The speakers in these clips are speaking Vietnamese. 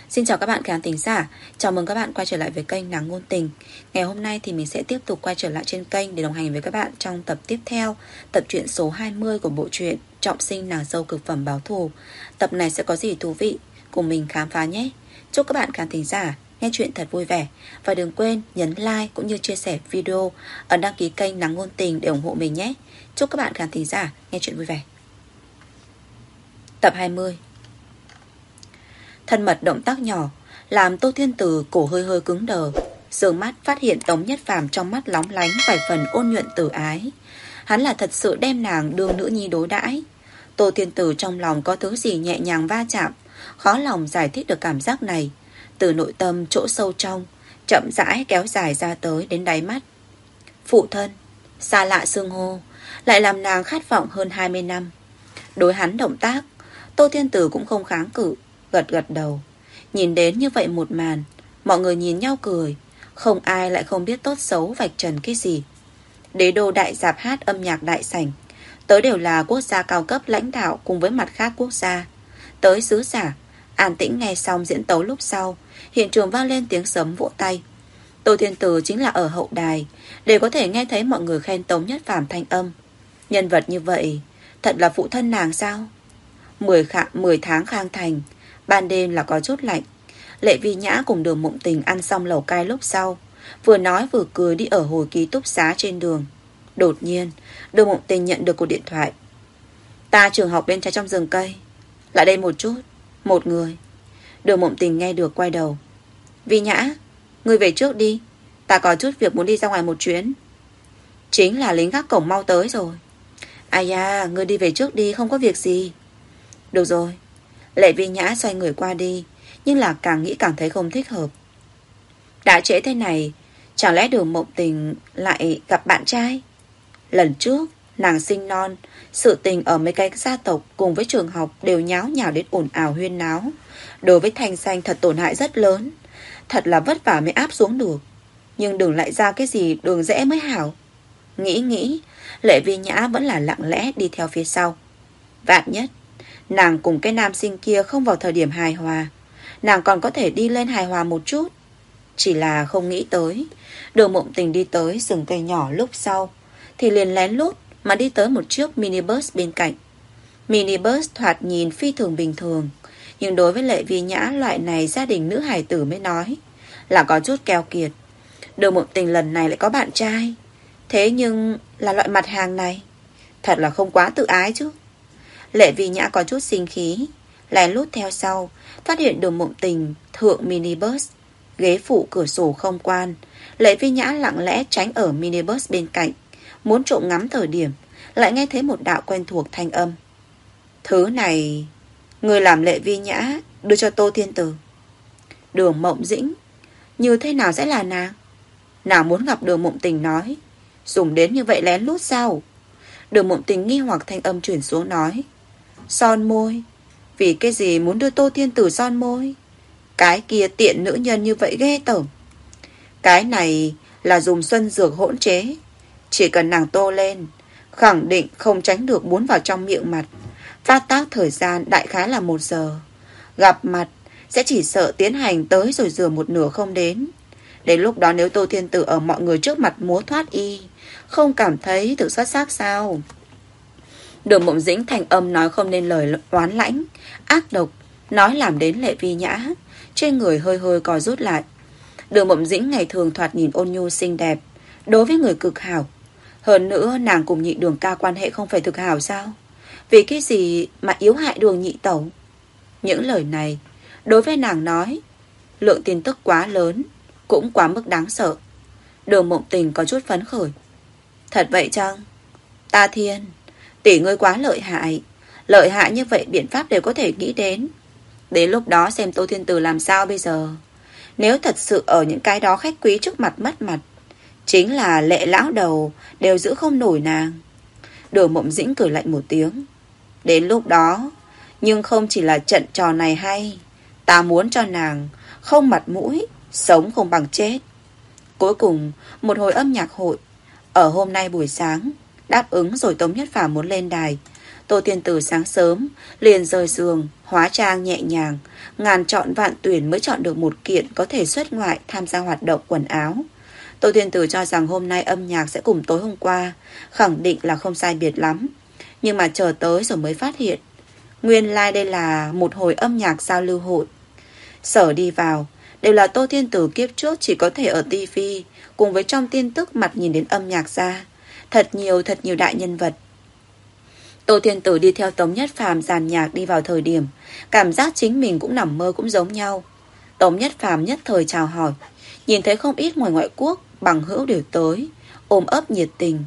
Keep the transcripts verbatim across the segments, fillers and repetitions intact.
Xin chào các bạn khán thính giả. Chào mừng các bạn quay trở lại với kênh Nàng Ngôn Tình. Ngày hôm nay thì mình sẽ tiếp tục quay trở lại trên kênh để đồng hành với các bạn trong tập tiếp theo, tập truyện số hai mươi của bộ truyện Trọng Sinh Nàng Dâu Cực Phẩm Báo Thù. Tập này sẽ có gì thú vị, cùng mình khám phá nhé. Chúc các bạn khán thính giả nghe chuyện thật vui vẻ. Và đừng quên nhấn like cũng như chia sẻ video, ấn đăng ký kênh Nàng Ngôn Tình để ủng hộ mình nhé. Chúc các bạn khán thính giả nghe chuyện vui vẻ. Tập hai mươi. Thân mật động tác nhỏ làm Tô Thiên Từ cổ hơi hơi cứng đờ, dương mắt phát hiện Tống Nhất Phàm trong mắt lóng lánh vài phần ôn nhuận từ ái. Hắn là thật sự đem nàng đương nữ nhi đối đãi. Tô Thiên Từ trong lòng có thứ gì nhẹ nhàng va chạm, khó lòng giải thích được cảm giác này. Từ nội tâm chỗ sâu trong chậm rãi kéo dài ra tới đến đáy mắt. Phụ thân, xa lạ xưng hô, lại làm nàng khát vọng hơn hai mươi năm. Đối hắn động tác, Tô Thiên Từ cũng không kháng cự, gật gật đầu. Nhìn đến như vậy một màn, mọi người nhìn nhau cười, không ai lại không biết tốt xấu vạch trần cái gì. Đế đô đại dạp hát âm nhạc đại sảnh, tới đều là quốc gia cao cấp lãnh đạo cùng với mặt khác quốc gia. Tới sứ giả, an tĩnh nghe xong diễn tấu lúc sau, hiện trường vang lên tiếng sấm vỗ tay. Tô Thiên Từ chính là ở hậu đài, để có thể nghe thấy mọi người khen Tống Nhất Phàm thanh âm. Nhân vật như vậy, thật là phụ thân nàng sao? Mười, khả, mười tháng khang thành, ban đêm là có chút lạnh. Lệ Vi Nhã cùng Đường Mộng Tình ăn xong lẩu cay lúc sau, vừa nói vừa cười đi ở hồi ký túc xá trên đường. Đột nhiên, Đường Mộng Tình nhận được cuộc điện thoại. Ta trường học bên trái trong rừng cây, lại đây một chút. Một người. Đường Mộng Tình nghe được quay đầu. Vi Nhã, ngươi về trước đi, ta có chút việc muốn đi ra ngoài một chuyến. Chính là lính gác cổng mau tới rồi. Ai da, ngươi đi về trước đi, không có việc gì. Được rồi. Lệ Vi Nhã xoay người qua đi, nhưng là càng nghĩ càng thấy không thích hợp. Đã trễ thế này, chẳng lẽ Đường Mộng Tình lại gặp bạn trai? Lần trước nàng sinh non, sự tình ở mấy cái gia tộc cùng với trường học đều nháo nhào đến ồn ào huyên náo. Đối với thanh danh thật tổn hại rất lớn. Thật là vất vả mới áp xuống được. Nhưng đừng lại ra cái gì đường rẽ mới hảo. Nghĩ nghĩ, Lệ Vi Nhã vẫn là lặng lẽ đi theo phía sau. Vạn nhất nàng cùng cái nam sinh kia không vào thời điểm hài hòa, nàng còn có thể đi lên hài hòa một chút. Chỉ là không nghĩ tới, Đường Mộng Tình đi tới rừng cây nhỏ lúc sau thì liền lén lút mà đi tới một chiếc minibus bên cạnh. Minibus thoạt nhìn phi thường bình thường, nhưng đối với Lệ Vi Nhã loại này gia đình nữ hài tử mới nói là có chút keo kiệt. Đường Mộng Tình lần này lại có bạn trai, thế nhưng là loại mặt hàng này, thật là không quá tự ái chứ. Lệ Vi Nhã có chút sinh khí, lén lút theo sau, phát hiện Đường Mộng Tình thượng minibus, ghế phụ cửa sổ không quan. Lệ Vi Nhã lặng lẽ tránh ở minibus bên cạnh, muốn trộm ngắm thời điểm, lại nghe thấy một đạo quen thuộc thanh âm. Thứ này, người làm Lệ Vi Nhã đưa cho Tô Thiên Từ. Đường Mộng Dĩnh, như thế nào sẽ là nàng? Nàng muốn gặp Đường Mộng Tình nói, dùng đến như vậy lén lút sao? Đường Mộng Tình nghi hoặc thanh âm chuyển xuống nói, son môi. Vì cái gì muốn đưa Tô Thiên Tử son môi? Cái kia tiện nữ nhân như vậy ghê tởm. Cái này là dùng xuân dược hỗn chế, chỉ cần nàng tô lên, khẳng định không tránh được muốn vào trong miệng mặt. Phát tác thời gian đại khái là một giờ. Gặp mặt sẽ chỉ sợ tiến hành tới rồi rửa một nửa không đến. Đến lúc đó nếu Tô Thiên Tử ở mọi người trước mặt múa thoát y, không cảm thấy tự xuất sắc sao? Đường Mộng Dĩnh thành âm nói không nên lời oán lãnh, ác độc, nói làm đến Lệ Vi Nhã trên người hơi hơi co rút lại. Đường Mộng Dĩnh ngày thường thoạt nhìn ôn nhu xinh đẹp, đối với người cực hảo. Hơn nữa nàng cùng Nhị Đường ca quan hệ không phải thực hảo sao? Vì cái gì mà yếu hại Đường nhị tẩu? Những lời này đối với nàng nói, lượng tin tức quá lớn, cũng quá mức đáng sợ. Đường Mộng Tình có chút phấn khởi. Thật vậy chăng? Ta thiên, tỷ ngươi quá lợi hại. Lợi hại như vậy biện pháp đều có thể nghĩ đến. Đến lúc đó xem Tô Thiên Từ làm sao bây giờ. Nếu thật sự ở những cái đó khách quý trước mặt mất mặt, chính là Lệ lão đầu đều giữ không nổi nàng. Đường Mộng Dĩnh cười lạnh một tiếng. Đến lúc đó, nhưng không chỉ là trận trò này hay, ta muốn cho nàng không mặt mũi, sống không bằng chết. Cuối cùng, một hồi âm nhạc hội ở hôm nay buổi sáng đáp ứng rồi Tống Nhất Phàm muốn lên đài. Tô Thiên Tử sáng sớm liền rời giường, hóa trang nhẹ nhàng, ngàn chọn vạn tuyển mới chọn được một kiện có thể xuất ngoại tham gia hoạt động quần áo. Tô Thiên Tử cho rằng hôm nay âm nhạc sẽ cùng tối hôm qua, khẳng định là không sai biệt lắm. Nhưng mà chờ tới rồi mới phát hiện, nguyên lai like đây là một hồi âm nhạc giao lưu hội. Sở đi vào đều là Tô Thiên Tử kiếp trước chỉ có thể ở tivi cùng với trong tin tức mặt nhìn đến âm nhạc ra. Thật nhiều thật nhiều đại nhân vật. Tô Thiên Tử đi theo Tống Nhất Phàm dàn nhạc đi vào thời điểm, cảm giác chính mình cũng nằm mơ cũng giống nhau. Tống Nhất Phàm nhất thời chào hỏi, nhìn thấy không ít ngoài ngoại quốc bằng hữu đều tới, ôm ấp nhiệt tình,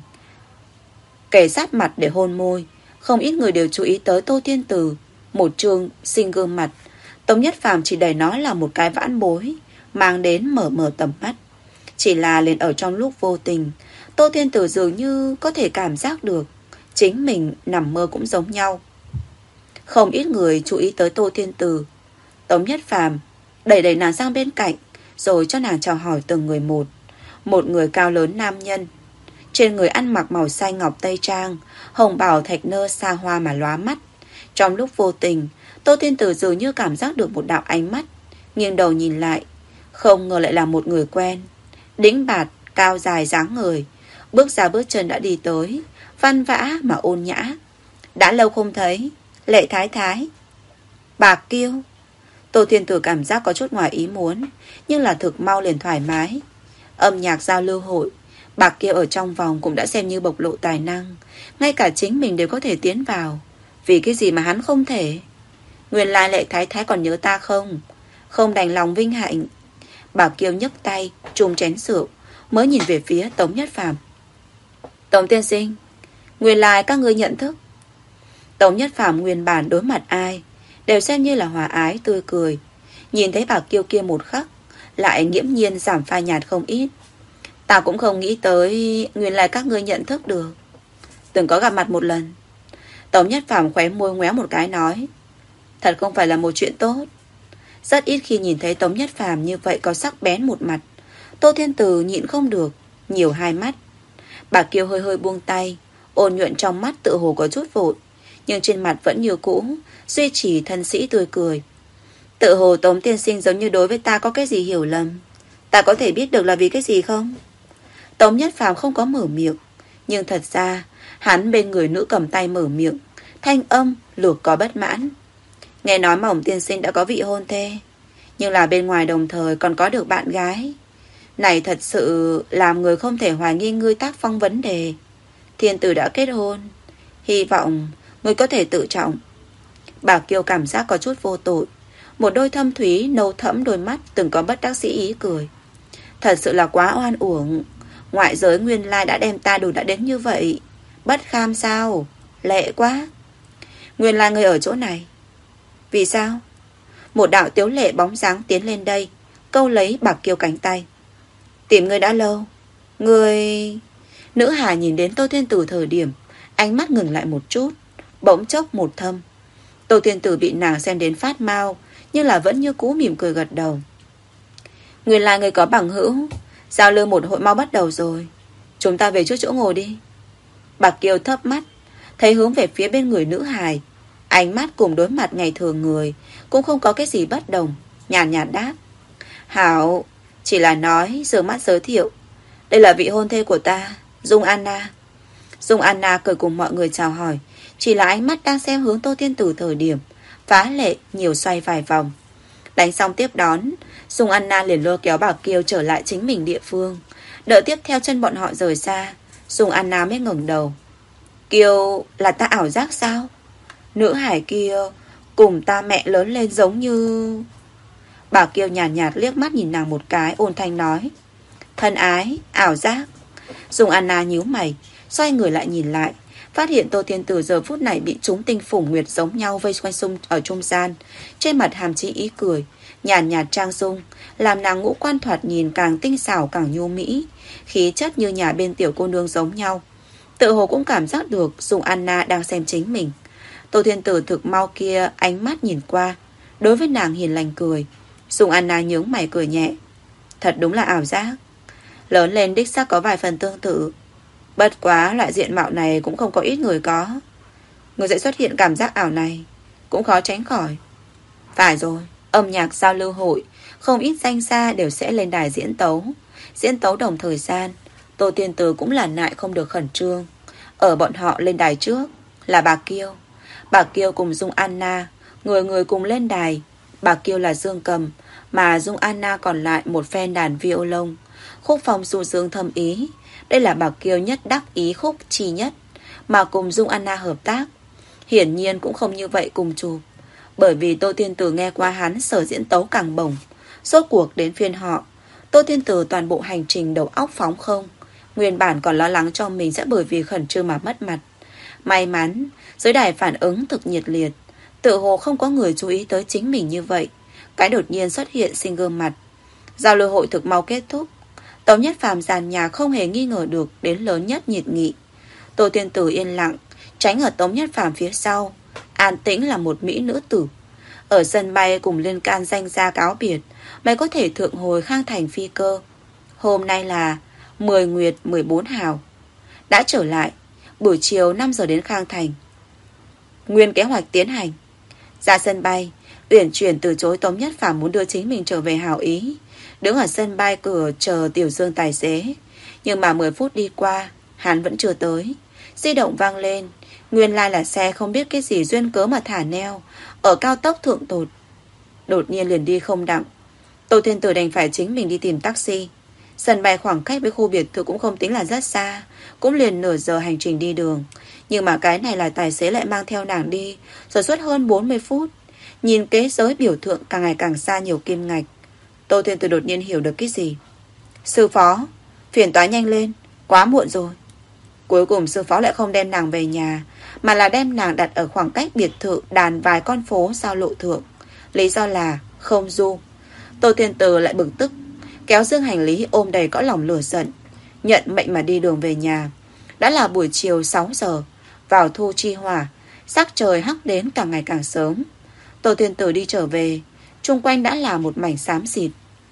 kề sát mặt để hôn môi. Không ít người đều chú ý tới Tô Thiên Tử, một trương xinh gương mặt. Tống Nhất Phàm chỉ đẩy nó là một cái vãn bối, mang đến mở mở tầm mắt. Chỉ là liền ở trong lúc vô tình, Tô Thiên Tử dường như có thể cảm giác được chính mình nằm mơ cũng giống nhau. Không ít người chú ý tới Tô Thiên Tử. Tống Nhất Phàm đẩy đẩy nàng sang bên cạnh, rồi cho nàng chào hỏi từng người một. Một người cao lớn nam nhân, trên người ăn mặc màu xanh ngọc tây trang, hồng bào thạch nơ xa hoa mà lóa mắt. Trong lúc vô tình, Tô Thiên Tử dường như cảm giác được một đạo ánh mắt, nghiêng đầu nhìn lại, không ngờ lại là một người quen. Đĩnh bạt, cao dài dáng người, bước ra bước chân đã đi tới, văn vã mà ôn nhã. Đã lâu không thấy, Lệ Thái Thái. Bạc Kiêu. Tô Thiên Tử cảm giác có chút ngoài ý muốn, nhưng là thực mau liền thoải mái. Âm nhạc giao lưu hội, Bạc Kiêu ở trong vòng cũng đã xem như bộc lộ tài năng, ngay cả chính mình đều có thể tiến vào. Vì cái gì mà hắn không thể? Nguyên lai Lệ Thái Thái còn nhớ ta không? Không đành lòng vinh hạnh. Bạc Kiêu nhấc tay trùm chén rượu, mới nhìn về phía Tống Nhất Phàm. Tống tiên sinh, nguyên lai các ngươi nhận thức. Tống Nhất Phàm nguyên bản đối mặt ai đều xem như là hòa ái tươi cười. Nhìn thấy Bạc Kiêu kia một khắc, lại nghiễm nhiên giảm phai nhạt không ít. Ta cũng không nghĩ tới nguyên lai các ngươi nhận thức được. Từng có gặp mặt một lần. Tống Nhất Phàm khóe môi ngoéo một cái nói, thật không phải là một chuyện tốt. Rất ít khi nhìn thấy Tống Nhất Phàm như vậy có sắc bén một mặt. Tô Thiên Tử nhịn không được, nhiều hai mắt. Bà Kiều hơi hơi buông tay, ôn nhuận trong mắt tự hồ có chút vội, nhưng trên mặt vẫn như cũ, duy trì thân sĩ tươi cười. Tự hồ Tống tiên sinh giống như đối với ta có cái gì hiểu lầm. Ta có thể biết được là vì cái gì không? Tống Nhất Phàm không có mở miệng, nhưng thật ra hắn bên người nữ cầm tay mở miệng, thanh âm lược có bất mãn. Nghe nói Mỏng tiên sinh đã có vị hôn thê, nhưng là bên ngoài đồng thời còn có được bạn gái. Này thật sự làm người không thể hoài nghi ngươi tác phong vấn đề. Thiên Tử đã kết hôn, hy vọng ngươi có thể tự trọng. Bà Kiều cảm giác có chút vô tội. Một đôi thâm thúy nâu thẫm đôi mắt từng có bất đắc dĩ ý cười. Thật sự là quá oan uổng. Ngoại giới nguyên lai đã đem ta đủ đã đến như vậy. Bất kham sao? Lệ quá. Nguyên lai ngươi ở chỗ này. Vì sao? Một đạo tiếu lệ bóng dáng tiến lên đây, câu lấy Bạc Kiêu cánh tay. Tìm ngươi đã lâu. Ngươi... Nữ Hà nhìn đến Tô Thiên Tử thời điểm, ánh mắt ngừng lại một chút, bỗng chốc một thâm. Tô Thiên Tử bị nàng xem đến phát mau, nhưng là vẫn như cũ mỉm cười gật đầu. Nguyên lai người có bằng hữu. Giao lưu một hội mau bắt đầu rồi. Chúng ta về trước chỗ ngồi đi. Bạc Kiều thấp mắt, thấy hướng về phía bên người nữ hài. Ánh mắt cùng đối mặt ngày thường người cũng không có cái gì bất đồng, nhàn nhạt, nhạt đáp. Hảo, chỉ là nói rửa mắt giới thiệu. Đây là vị hôn thê của ta, Dung Anna. Dung Anna cười cùng mọi người chào hỏi, chỉ là ánh mắt đang xem hướng Tô Thiên Tử thời điểm phá lệ nhiều xoay vài vòng. Đánh xong tiếp đón, Dung Anna liền lôi kéo Bạc Kiều trở lại chính mình địa phương. Đợi tiếp theo chân bọn họ rời xa, Dung Anna mới ngẩng đầu. Kiều, là ta ảo giác sao? Nữ hải kia cùng ta mẹ lớn lên giống như... Bạc Kiều nhàn nhạt, nhạt liếc mắt nhìn nàng một cái, ôn thanh nói. Thân ái, ảo giác. Dung Anna nhíu mày, xoay người lại nhìn lại, phát hiện Tô Thiên Tử giờ phút này bị chúng tinh phủng nguyệt giống nhau vây quanh xung ở trung gian, trên mặt hàm chí ý cười, nhàn nhạt, nhạt trang dung, làm nàng ngũ quan thoạt nhìn càng tinh xảo càng nhu mỹ, khí chất như nhà bên tiểu cô nương giống nhau. Tự hồ cũng cảm giác được Dung Anna đang xem chính mình. Tô Thiên Tử thực mau kia ánh mắt nhìn qua, đối với nàng hiền lành cười. Dung Anna nhướng mày cười nhẹ. Thật đúng là ảo giác. Lớn lên đích xác có vài phần tương tự. Bất quá loại diện mạo này cũng không có ít người có. Người sẽ xuất hiện cảm giác ảo này cũng khó tránh khỏi. Phải rồi, âm nhạc giao lưu hội, không ít danh gia đều sẽ lên đài diễn tấu. Diễn tấu đồng thời gian, Tô Tiên Từ cũng là nại không được khẩn trương. Ở bọn họ lên đài trước là bà Kiêu. Bà Kiêu cùng Dung Anna, người người cùng lên đài. Bà Kiêu là dương cầm, mà Dung Anna còn lại một phen đàn violon. Khúc phong du dương thâm ý. Đây là bà Kiêu nhất đắc ý khúc chi nhất, mà cùng Dung Anna hợp tác. Hiển nhiên cũng không như vậy cùng chụp. Bởi vì Tô Tiên Từ nghe qua hắn sở diễn tấu càng bổng. Rốt cuộc đến phiên họ, Tô Tiên Từ toàn bộ hành trình đầu óc phóng không. Nguyên bản còn lo lắng cho mình sẽ bởi vì khẩn trương mà mất mặt. May mắn, dưới đài phản ứng thực nhiệt liệt. Tự hồ không có người chú ý tới chính mình như vậy. Cái đột nhiên xuất hiện xin gương mặt. Giao lưu hội thực mau kết thúc. Tống Nhất Phàm giàn nhà không hề nghi ngờ được đến lớn nhất nhiệt nghị. Tô Tiên Tử yên lặng, tránh ở Tống Nhất Phàm phía sau. An tĩnh là một mỹ nữ tử. Ở sân bay cùng liên can danh gia cáo biệt, mới có thể thượng hồi Khang Thành phi cơ. Hôm nay là mười nguyệt mười bốn hào. Đã trở lại, buổi chiều năm giờ đến Khang Thành. Nguyên kế hoạch tiến hành. Ra sân bay, Uyển Chuyển từ chối Tống Nhất Phàm muốn đưa chính mình trở về hảo ý. Đứng ở sân bay cửa chờ Tiểu Dương tài xế. Nhưng mà mười phút đi qua, hắn vẫn chưa tới. Di động vang lên. Nguyên lai là xe không biết cái gì duyên cớ mà thả neo ở cao tốc thượng tột. Đột nhiên liền đi không đặng. Tô Thiên Tử đành phải chính mình đi tìm taxi. Sân bay khoảng cách với khu biệt thự cũng không tính là rất xa, cũng liền nửa giờ hành trình đi đường. Nhưng mà cái này là tài xế lại mang theo nàng đi, rồi suốt hơn bốn mươi phút. Nhìn kế giới biểu tượng càng ngày càng xa nhiều kim ngạch. Tô Thiên Tử đột nhiên hiểu được cái gì. Sư phó, phiền toái nhanh lên, quá muộn rồi. Cuối cùng sư phó lại không đem nàng về nhà, mà là đem nàng đặt ở khoảng cách biệt thự đàn vài con phố giao lộ thượng. Lý do là không du. Tô Thiên Tử lại bực tức, kéo dương hành lý ôm đầy cõi lòng lửa giận, nhận mệnh mà đi đường về nhà. Đã là buổi chiều sáu giờ, vào thu chi hỏa, sắc trời hắc đến càng ngày càng sớm. Tô Thiên Tử đi trở về, chung quanh đã là một mảnh xám xịt.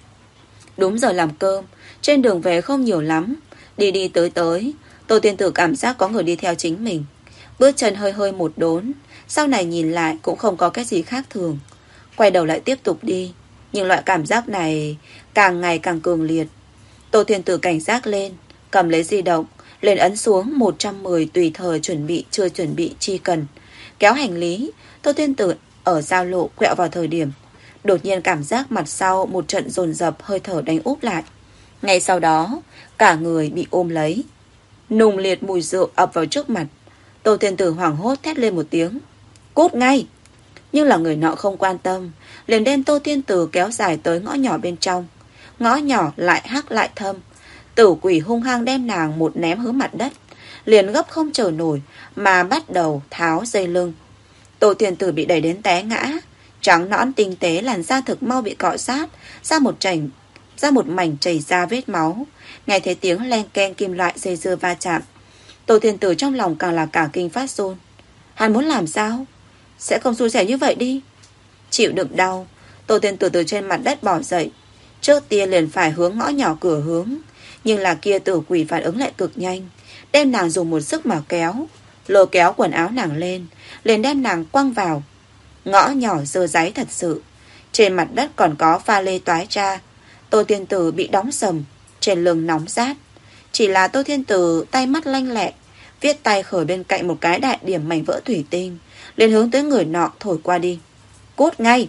Đúng giờ làm cơm, trên đường về không nhiều lắm. Đi đi tới tới, Tô Thiên Tử cảm giác có người đi theo chính mình. Bước chân hơi hơi một đốn, sau này nhìn lại cũng không có cái gì khác thường. Quay đầu lại tiếp tục đi, nhưng loại cảm giác này càng ngày càng cường liệt. Tô Thiên Tử cảnh giác lên, cầm lấy di động, lên ấn xuống một trăm mười tùy thời chuẩn bị chưa chuẩn bị chi cần. Kéo hành lý, Tô Thiên Tử ở giao lộ quẹo vào thời điểm. Đột nhiên cảm giác mặt sau một trận dồn dập hơi thở đánh úp lại. Ngay sau đó, cả người bị ôm lấy. Nùng liệt mùi rượu ập vào trước mặt. Tô Thiên Tử hoảng hốt thét lên một tiếng. Cút ngay! Nhưng là người nọ không quan tâm, liền đem Tô Thiên Tử kéo dài tới ngõ nhỏ bên trong. Ngõ nhỏ lại hắc lại thâm. Tử quỷ hung hăng đem nàng một ném hướng mặt đất, liền gấp không chờ nổi mà bắt đầu tháo dây lưng. Tô Thiên Tử bị đẩy đến té ngã, trắng nõn tinh tế, làn da thực mau bị cọ sát ra một chảnh ra một mảnh chảy ra vết máu. Nghe thấy tiếng len keng kim loại dây dưa va chạm, Tô Thiên Tử trong lòng càng là cả kinh phát run. Hắn muốn làm sao? Sẽ không xui xẻo như vậy đi. Chịu đựng đau, Tô Thiên Tử từ trên mặt đất bỏ dậy. Trước tiên liền phải hướng ngõ nhỏ cửa hướng, nhưng là kia tử quỷ phản ứng lại cực nhanh, đem nàng dùng một sức mà kéo, lôi kéo quần áo nàng lên, liền đem nàng quăng vào. Ngõ nhỏ dơ dáy thật sự. Trên mặt đất còn có pha lê toái ra. Tô Thiên Tử bị đóng sầm, trên lưng nóng rát. Chỉ là Tô Thiên Tử tay mắt lanh lẹ, viết tay khởi bên cạnh một cái đại điểm mảnh vỡ thủy tinh, liền hướng tới người nọ thổi qua đi. Cút ngay!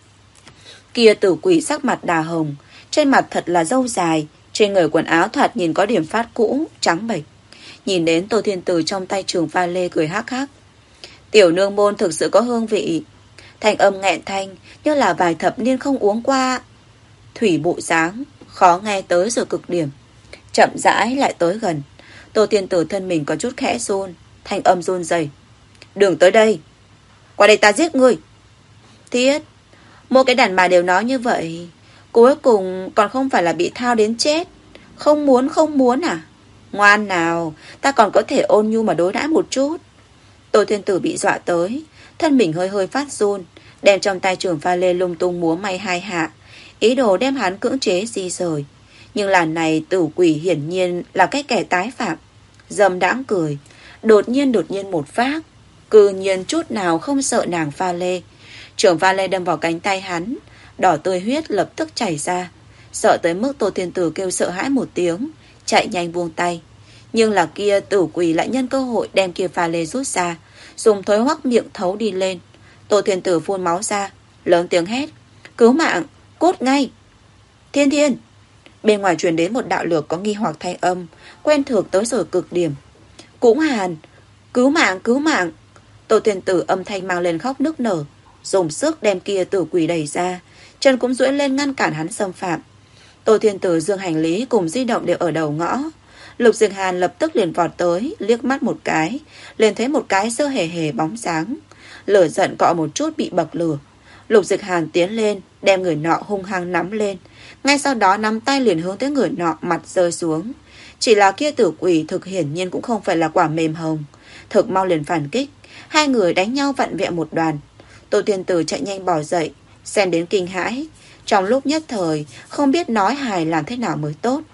Kia tử quỷ sắc mặt đà hồng, trên mặt thật là râu dài, trên người quần áo thoạt nhìn có điểm phát cũ, trắng bệch. Nhìn đến Tô Thiên Tử trong tay trường pha lê cười hắc hắc. Tiểu nương môn thực sự có hương vị. Thanh âm nghẹn thanh, như là vài thập niên không uống qua. Thủy bộ dáng, khó nghe tới rồi cực điểm. Chậm rãi lại tới gần. Tô Thiên Tử thân mình có chút khẽ run, thanh âm run rẩy. Đừng tới đây. Qua đây ta giết ngươi. Thiết, mỗi cái đàn bà đều nói như vậy, cuối cùng còn không phải là bị thao đến chết. Không muốn không muốn à? Ngoan nào, ta còn có thể ôn nhu mà đối đãi một chút. Tô Thiên Tử bị dọa tới, thân mình hơi hơi phát run, đem trong tay trường pha lê lung tung múa may hai hạ, ý đồ đem hắn cưỡng chế di rời. Nhưng lần này tử quỷ hiển nhiên là cái kẻ tái phạm. Dâm đãng cười, đột nhiên đột nhiên một phát, cư nhiên chút nào không sợ nàng pha lê. Trường pha lê đâm vào cánh tay hắn, đỏ tươi huyết lập tức chảy ra. Sợ tới mức Tô Thiên Tử kêu sợ hãi một tiếng, chạy nhanh buông tay. Nhưng là kia tử quỷ lại nhân cơ hội đem kia pha lê rút ra, dùng thối hoắc miệng thấu đi lên. Tô Thiên Tử phun máu ra, lớn tiếng hét: cứu mạng, cút ngay. Thiên Thiên. Bên ngoài truyền đến một đạo lược có nghi hoặc thanh âm, quen thuộc tới rồi cực điểm. Cũng Hàn, cứu mạng, cứu mạng. Tô Thiên Tử âm thanh mang lên khóc nức nở, dùng sức đem kia tử quỷ đẩy ra, chân cũng duỗi lên ngăn cản hắn xâm phạm. Tô Thiên Tử dương hành lý cùng di động đều ở đầu ngõ. Lục Dịch Hàn lập tức liền vọt tới, liếc mắt một cái, liền thấy một cái dơ hề hề bóng dáng. Lửa giận cọ một chút bị bậc lửa. Lục Dịch Hàn tiến lên, đem người nọ hung hăng nắm lên. Ngay sau đó nắm tay liền hướng tới người nọ, mặt rơi xuống. Chỉ là kia tử quỷ thực hiển nhiên cũng không phải là quả mềm hồng, thực mau liền phản kích. Hai người đánh nhau vặn vẹo một đoàn. Tô Thiên Tử chạy nhanh bỏ dậy, xem đến kinh hãi. Trong lúc nhất thời không biết nói hài làm thế nào mới tốt.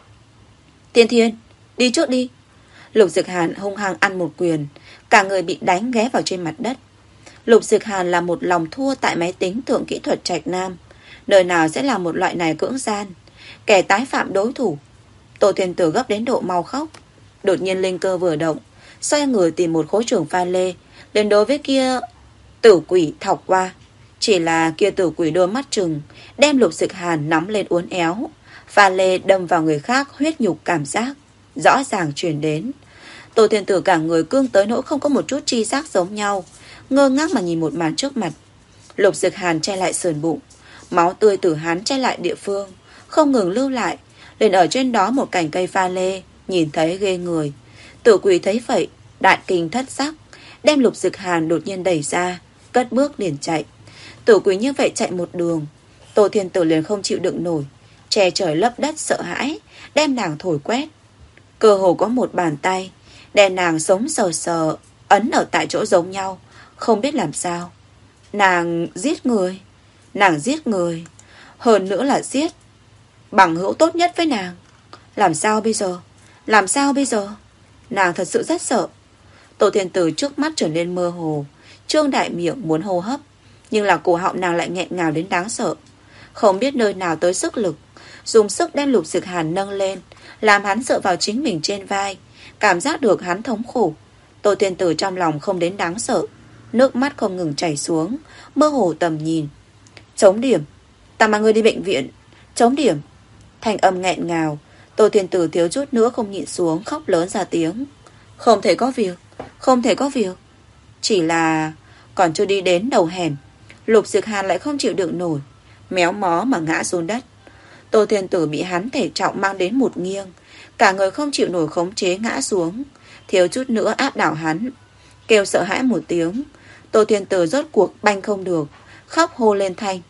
Thiên Thiên, đi trước đi. Lục Dịch Hàn hung hăng ăn một quyền, cả người bị đánh ghé vào trên mặt đất. Lục Dịch Hàn là một lòng thua tại máy tính tượng kỹ thuật Trạch Nam, nơi nào sẽ là một loại này cưỡng gian, kẻ tái phạm đối thủ. Tô Thiên Tử gấp đến độ mau khóc. Đột nhiên linh cơ vừa động, xoay người tìm một khối trường pha lê, liền đối với kia tử quỷ thọc qua. Chỉ là kia tử quỷ đôi mắt trừng, đem Lục Dịch Hàn nắm lên uốn éo. Pha lê đâm vào người khác, huyết nhục cảm giác rõ ràng truyền đến. Tô Thiên Tử cả người cương tới nỗi không có một chút chi giác giống nhau, ngơ ngác mà nhìn một màn trước mặt. Lục Dịch Hàn che lại sườn bụng, máu tươi từ hắn che lại địa phương, không ngừng lưu lại. Lên ở trên đó một cành cây pha lê, nhìn thấy ghê người. Tử quỷ thấy vậy, đại kinh thất sắc, đem Lục Dịch Hàn đột nhiên đẩy ra, cất bước liền chạy. Tử quỷ như vậy chạy một đường, Tô Thiên Tử liền không chịu đựng nổi, che trời lấp đất sợ hãi, đem nàng thổi quét. Cơ hồ có một bàn tay đem nàng sống sờ sờ ấn ở tại chỗ giống nhau, không biết làm sao. Nàng giết người, nàng giết người, hơn nữa là giết bằng hữu tốt nhất với nàng. Làm sao bây giờ? Làm sao bây giờ? Nàng thật sự rất sợ. Tô Thiên Tử trước mắt trở nên mơ hồ, trương đại miệng muốn hô hấp, nhưng là cổ họng nàng lại nghẹn ngào đến đáng sợ. Không biết nơi nào tới sức lực, dùng sức đem Lục Dịch Hàn nâng lên, làm hắn dựa vào chính mình trên vai, cảm giác được hắn thống khổ. Tô Thiên Tử trong lòng không đến đáng sợ, nước mắt không ngừng chảy xuống, mơ hồ tầm nhìn. Chống điểm, ta mang ngươi đi bệnh viện. Chống điểm. Thanh âm nghẹn ngào. Tô Thiên Tử thiếu chút nữa không nhịn xuống, khóc lớn ra tiếng. Không thể có việc, không thể có việc. Chỉ là còn chưa đi đến đầu hẻm, Lục Dịch Hàn lại không chịu đựng nổi, méo mó mà ngã xuống đất. Tô Thiên Tử bị hắn thể trọng mang đến một nghiêng, cả người không chịu nổi khống chế ngã xuống, thiếu chút nữa áp đảo hắn. Kêu sợ hãi một tiếng, Tô Thiên Tử rốt cuộc banh không được, khóc hô lên thanh.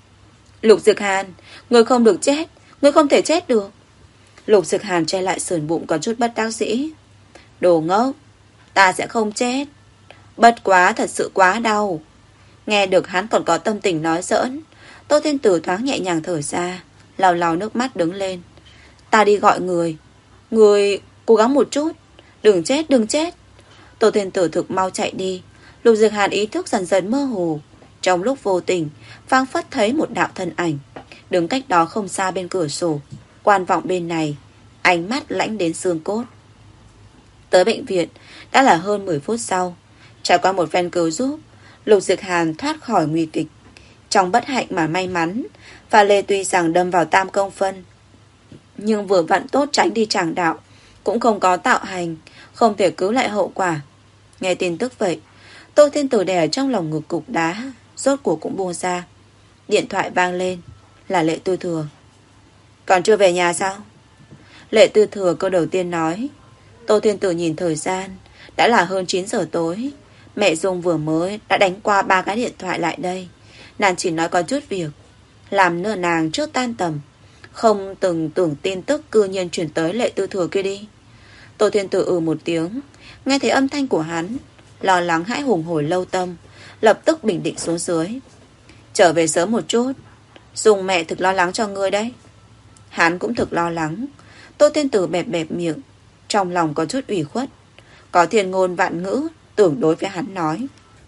Lục Dịch Hàn, ngươi không được chết, ngươi không thể chết được. Lục Dịch Hàn che lại sườn bụng có chút bất đắc dĩ. Đồ ngốc, ta sẽ không chết. Bất quá thật sự quá đau. Nghe được hắn còn có tâm tình nói giỡn, Tô Thiên Tử thoáng nhẹ nhàng thở ra, lau lau nước mắt đứng lên. Ta đi gọi người. Người cố gắng một chút, đừng chết, đừng chết. Tô Thiên Tử thực mau chạy đi. Lục Dịch Hàn ý thức dần dần mơ hồ. Trong lúc vô tình, phảng phất thấy một đạo thân ảnh đứng cách đó không xa bên cửa sổ, quan vọng bên này, ánh mắt lãnh đến xương cốt. Tới bệnh viện đã là hơn mười phút sau. Trải qua một phen cứu giúp, Lục Dịch Hàn thoát khỏi nguy kịch. Trong bất hạnh mà may mắn, pha lê tuy rằng đâm vào tam công phân, nhưng vừa vặn tốt tránh đi tràng đạo, cũng không có tạo hành, không thể cứu lại hậu quả. Nghe tin tức vậy, Tô Thiên Tử đè ở trong lòng ngực cục đá, rốt cuộc cũng buông ra. Điện thoại vang lên, là Lệ Tư Thừa. Còn chưa về nhà sao? Lệ Tư Thừa câu đầu tiên nói. Tô Thiên Tử nhìn thời gian, đã là hơn chín giờ tối. Mẹ Dung vừa mới đã đánh qua ba cái điện thoại lại đây. Nàng chỉ nói có chút việc, làm nửa nàng trước tan tầm, không từng tưởng tin tức cư nhiên chuyển tới Lệ Tư Thừa kia đi. Tô Thiên Tử ừ một tiếng, nghe thấy âm thanh của hắn, lo lắng hãi hùng hồi lâu tâm, lập tức bình định xuống dưới. Trở về sớm một chút, Dung mẹ thực lo lắng cho ngươi đấy. Hắn cũng thực lo lắng. Tô Thiên Tử bẹp bẹp miệng, trong lòng có chút ủy khuất. Có thiên ngôn vạn ngữ tưởng đối với hắn nói.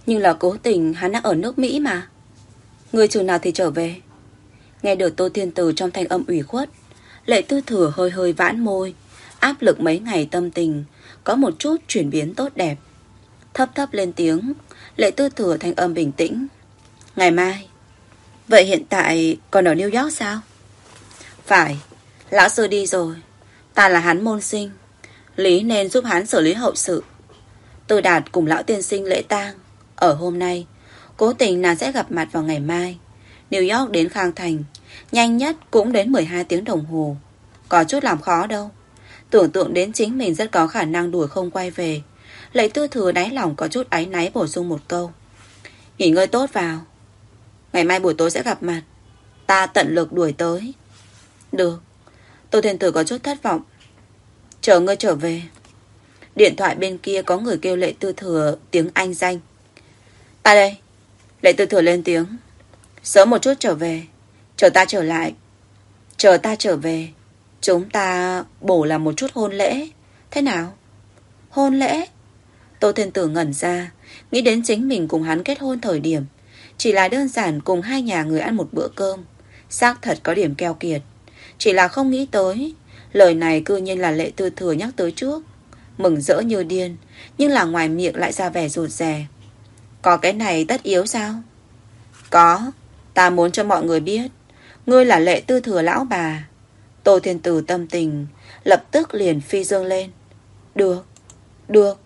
Nhưng là cố tình hắn đang ở nước Mỹ mà. Người chừng nào thì trở về? Nghe được Tô Thiên Từ trong thanh âm ủy khuất, Lệ Tư Thừa hơi hơi vãn môi. Áp lực mấy ngày tâm tình có một chút chuyển biến tốt đẹp. Thấp thấp lên tiếng, Lệ Tư Thừa thanh âm bình tĩnh. Ngày mai. Vậy hiện tại còn ở New York sao? Phải, lão sư đi rồi. Ta là hắn môn sinh, lý nên giúp hắn xử lý hậu sự. Từ Đạt cùng lão tiên sinh lễ tang ở hôm nay. Cố tình nàng sẽ gặp mặt vào ngày mai. New York đến Khang Thành nhanh nhất cũng đến mười hai tiếng đồng hồ. Có chút làm khó đâu. Tưởng tượng đến chính mình rất có khả năng đuổi không quay về, Lệ Tư Thừa đáy lòng có chút áy náy bổ sung một câu. Nghỉ ngơi tốt vào. Ngày mai buổi tối sẽ gặp mặt. Ta tận lực đuổi tới. Được. Tô Thiên Tử có chút thất vọng. Chờ ngươi trở về. Điện thoại bên kia có người kêu Lệ Tư Thừa tiếng Anh danh. Ta đây. Lệ Tư Thừa lên tiếng. Sớm một chút trở về. Chờ ta trở lại. Chờ ta trở về. Chúng ta bổ làm một chút hôn lễ. Thế nào? Hôn lễ? Tô Thiên Tử ngẩn ra, nghĩ đến chính mình cùng hắn kết hôn thời điểm chỉ là đơn giản cùng hai nhà người ăn một bữa cơm. Xác thật có điểm keo kiệt. Chỉ là không nghĩ tới lời này cư nhiên là Lệ Tư Thừa nhắc tới trước. Mừng rỡ như điên, nhưng là ngoài miệng lại ra vẻ rụt rè. Có cái này tất yếu sao? Có. Ta muốn cho mọi người biết ngươi là Lệ Tư Thừa lão bà. Tô Thiên Tử tâm tình lập tức liền phi dương lên. Được. Được.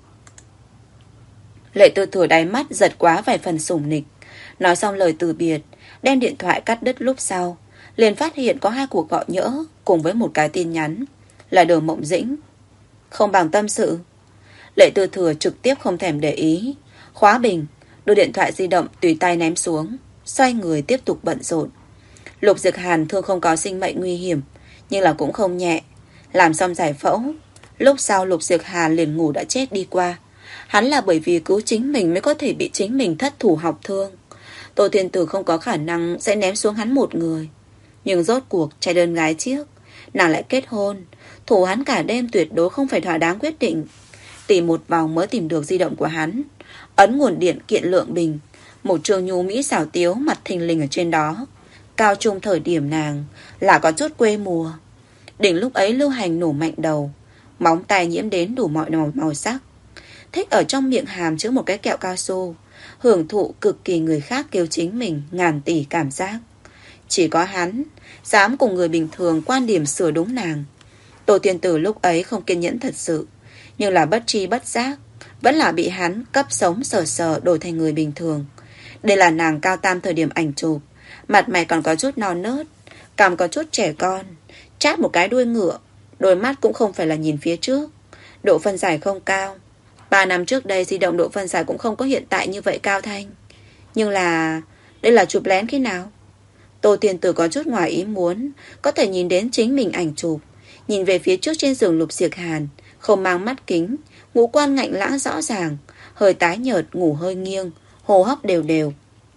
Lệ Tư Thừa đáy mắt giật quá vài phần sủng nịch. Nói xong lời từ biệt, đem điện thoại cắt đứt lúc sau, liền phát hiện có hai cuộc gọi nhỡ cùng với một cái tin nhắn. Là Đường Mộng Dĩnh. Không bằng tâm sự. Lệ Tư Thừa trực tiếp không thèm để ý, khóa bình, đưa điện thoại di động tùy tay ném xuống, xoay người tiếp tục bận rộn. Lục Diệc Hàn thương không có sinh mệnh nguy hiểm, nhưng là cũng không nhẹ. Làm xong giải phẫu, lúc sau Lục Diệc Hàn liền ngủ đã chết đi qua. Hắn là bởi vì cứu chính mình mới có thể bị chính mình thất thủ học thương. Tô Thiên Tử không có khả năng sẽ ném xuống hắn một người. Nhưng rốt cuộc trai đơn gái chiếc, nàng lại kết hôn. Thủ hắn cả đêm tuyệt đối không phải thỏa đáng quyết định. Tìm một vòng mới tìm được di động của hắn. Ấn nguồn điện kiện lượng bình. Một trường nhu mỹ xảo tiếu mặt thình lình ở trên đó. Cao trung thời điểm nàng là có chút quê mùa. Đỉnh lúc ấy lưu hành nổ mạnh đầu. Móng tay nhiễm đến đủ mọi màu, màu sắc. Thích ở trong miệng hàm chứa một cái kẹo cao su. Hưởng thụ cực kỳ người khác kêu chính mình ngàn tỷ cảm giác. Chỉ có hắn dám cùng người bình thường quan điểm sửa đúng nàng. Tô Thiên Tử lúc ấy không kiên nhẫn thật sự, nhưng là bất tri bất giác vẫn là bị hắn cấp sống sờ sờ đổi thành người bình thường. Đây là nàng cao tam thời điểm ảnh chụp. Mặt mày còn có chút non nớt, cằm có chút trẻ con, chát một cái đuôi ngựa. Đôi mắt cũng không phải là nhìn phía trước. Độ phân giải không cao. Ba năm trước đây di động độ phân giải cũng không có hiện tại như vậy cao thanh. Nhưng là đây là chụp lén khi nào? Tô Thiên Tử có chút ngoài ý muốn có thể nhìn đến chính mình ảnh chụp. Nhìn về phía trước trên giường Lục Diệc Hàn, không mang mắt kính, ngũ quan ngạnh lãng rõ ràng, hơi tái nhợt, ngủ hơi nghiêng, hô hấp đều đều.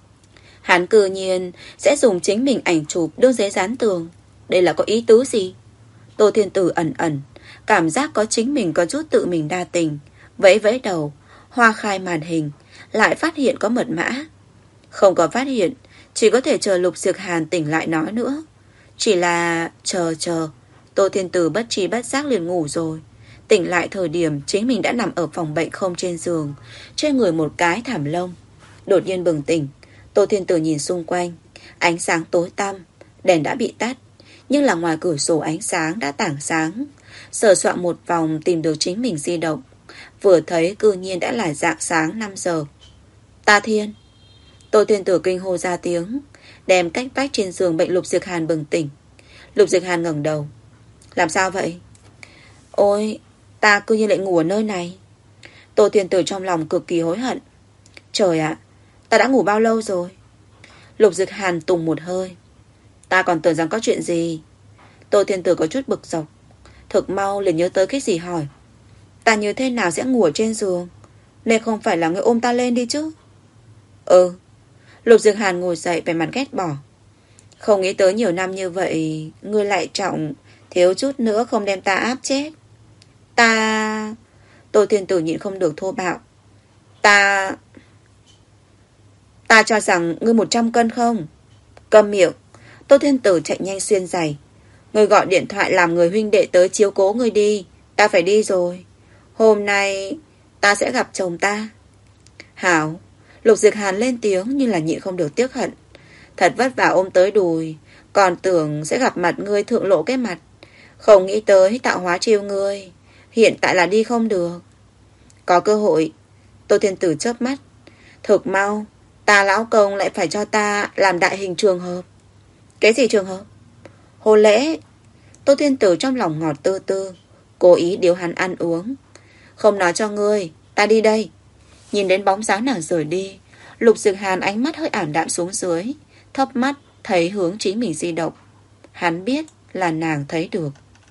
Hắn cư nhiên sẽ dùng chính mình ảnh chụp đưa giấy dán tường. Đây là có ý tứ gì? Tô Thiên Tử ẩn ẩn cảm giác có chính mình có chút tự mình đa tình. Vẫy vẫy đầu, hoa khai màn hình, lại phát hiện có mật mã. Không có phát hiện, chỉ có thể chờ Lục Diệc Hàn tỉnh lại nói nữa. Chỉ là chờ chờ. Tô Thiên Tử bất tri bất giác liền ngủ rồi. Tỉnh lại thời điểm chính mình đã nằm ở phòng bệnh không trên giường, trên người một cái thảm lông. Đột nhiên bừng tỉnh, Tô Thiên Tử nhìn xung quanh. Ánh sáng tối tăm, đèn đã bị tắt, nhưng là ngoài cửa sổ ánh sáng đã tảng sáng. Sờ soạn một vòng tìm được chính mình di động. Vừa thấy cư nhiên đã là rạng sáng năm giờ. Ta Thiên. Tô Thiên Tử kinh hô ra tiếng, đem cách vách trên giường bệnh Lục Diệc Hàn bừng tỉnh. Lục Diệc Hàn ngẩng đầu. Làm sao vậy? Ôi, ta cư nhiên lại ngủ ở nơi này. Tô Thiên Tử trong lòng cực kỳ hối hận. Trời ạ, ta đã ngủ bao lâu rồi? Lục Diệc Hàn tùng một hơi. Ta còn tưởng rằng có chuyện gì. Tô Thiên Tử có chút bực dọc. Thực mau liền nhớ tới cái gì hỏi. Ta như thế nào sẽ ngủ ở trên giường? Nên không phải là ngươi ôm ta lên đi chứ? Ừ. Lục Diệc Hàn ngồi dậy vẻ mặt ghét bỏ. Không nghĩ tới nhiều năm như vậy ngươi lại trọng, thiếu chút nữa không đem ta áp chết. Ta... Tô Thiên Tử nhịn không được thô bạo. Ta... Ta cho rằng ngươi một trăm cân không? Câm miệng. Tô Thiên Tử chạy nhanh xuyên giày. Ngươi gọi điện thoại làm người huynh đệ tới chiếu cố ngươi đi. Ta phải đi rồi. Hôm nay ta sẽ gặp chồng ta. Hảo. Lục Diệc Hàn lên tiếng nhưng là nhịn không được tiếc hận. Thật vất vả ôm tới đùi, còn tưởng sẽ gặp mặt ngươi thượng lộ cái mặt. Không nghĩ tới tạo hóa trêu ngươi. Hiện tại là đi không được. Có cơ hội. Tô Thiên Tử chớp mắt. Thực mau, ta lão công lại phải cho ta làm đại hình trường hợp. Cái gì trường hợp? Hôn lễ. Tô Thiên Tử trong lòng ngọt tư tư, cố ý điều hắn ăn uống. Không nói cho ngươi, ta đi đây. Nhìn đến bóng dáng nàng rời đi, Lục Diệc Hàn ánh mắt hơi ảm đạm xuống dưới, thấp mắt thấy hướng chính mình di động. Hắn biết là nàng thấy được.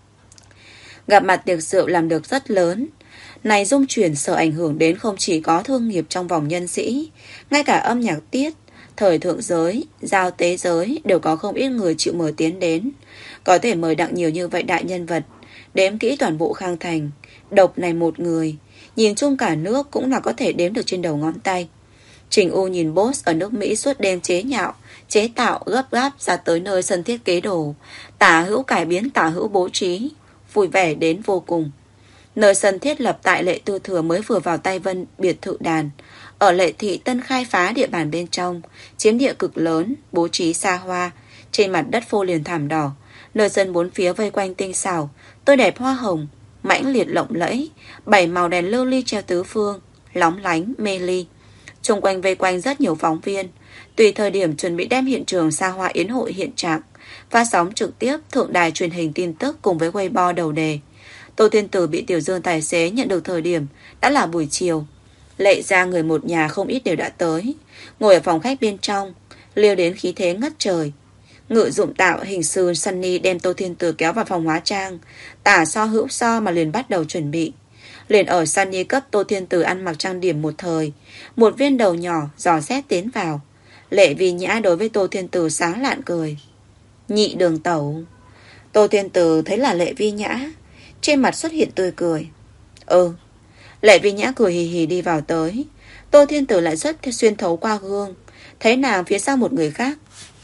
Gặp mặt tiệc rượu làm được rất lớn. Này dung chuyển sợ ảnh hưởng đến không chỉ có thương nghiệp trong vòng nhân sĩ, ngay cả âm nhạc tiết, thời thượng giới, giao tế giới đều có không ít người chịu mời tiến đến. Có thể mời đặng nhiều như vậy đại nhân vật, đếm kỹ toàn bộ Khang Thành, độc này một người, nhìn chung cả nước cũng là có thể đếm được trên đầu ngón tay. Trình U nhìn boss ở nước Mỹ suốt đêm chế nhạo, chế tạo gấp gáp ra tới nơi sân thiết kế đồ, tả hữu cải biến tả hữu bố trí, vui vẻ đến vô cùng. Nơi sân thiết lập tại Lệ Tư Thừa mới vừa vào tay Vân biệt thự đàn, ở Lệ Thị tân khai phá địa bàn bên trong, chiếm địa cực lớn, bố trí xa hoa, trên mặt đất phô liền thảm đỏ, nơi sân bốn phía vây quanh tinh xảo, tươi đẹp hoa hồng, mãnh liệt lộng lẫy, bảy màu đèn lưu ly treo tứ phương, lóng lánh mê ly. Xung quanh vây quanh rất nhiều phóng viên, tùy thời điểm chuẩn bị đem hiện trường xa hoa yến hội hiện trạng, phát sóng trực tiếp thượng đài truyền hình tin tức cùng với Weibo đầu đề. Tô Thiên Tử bị Tiểu Dương tài xế nhận được thời điểm đã là buổi chiều. Lệ ra người một nhà không ít đều đã tới, ngồi ở phòng khách bên trong, liêu đến khí thế ngất trời. Ngự dụng tạo hình sư Sunny đem Tô Thiên Tử kéo vào phòng hóa trang, tả so hữu so mà liền bắt đầu chuẩn bị. Liền ở Sunny cấp Tô Thiên Tử ăn mặc trang điểm một thời, một viên đầu nhỏ dò xét tiến vào. Lệ Vi Nhã đối với Tô Thiên Tử sáng lạn cười. Nhị đường tẩu. Tô Thiên Tử thấy là Lệ Vi Nhã, trên mặt xuất hiện tươi cười. Ừ. Lệ Vi Nhã cười hì hì đi vào tới. Tô Thiên Tử lại rất xuyên thấu qua gương, thấy nàng phía sau một người khác.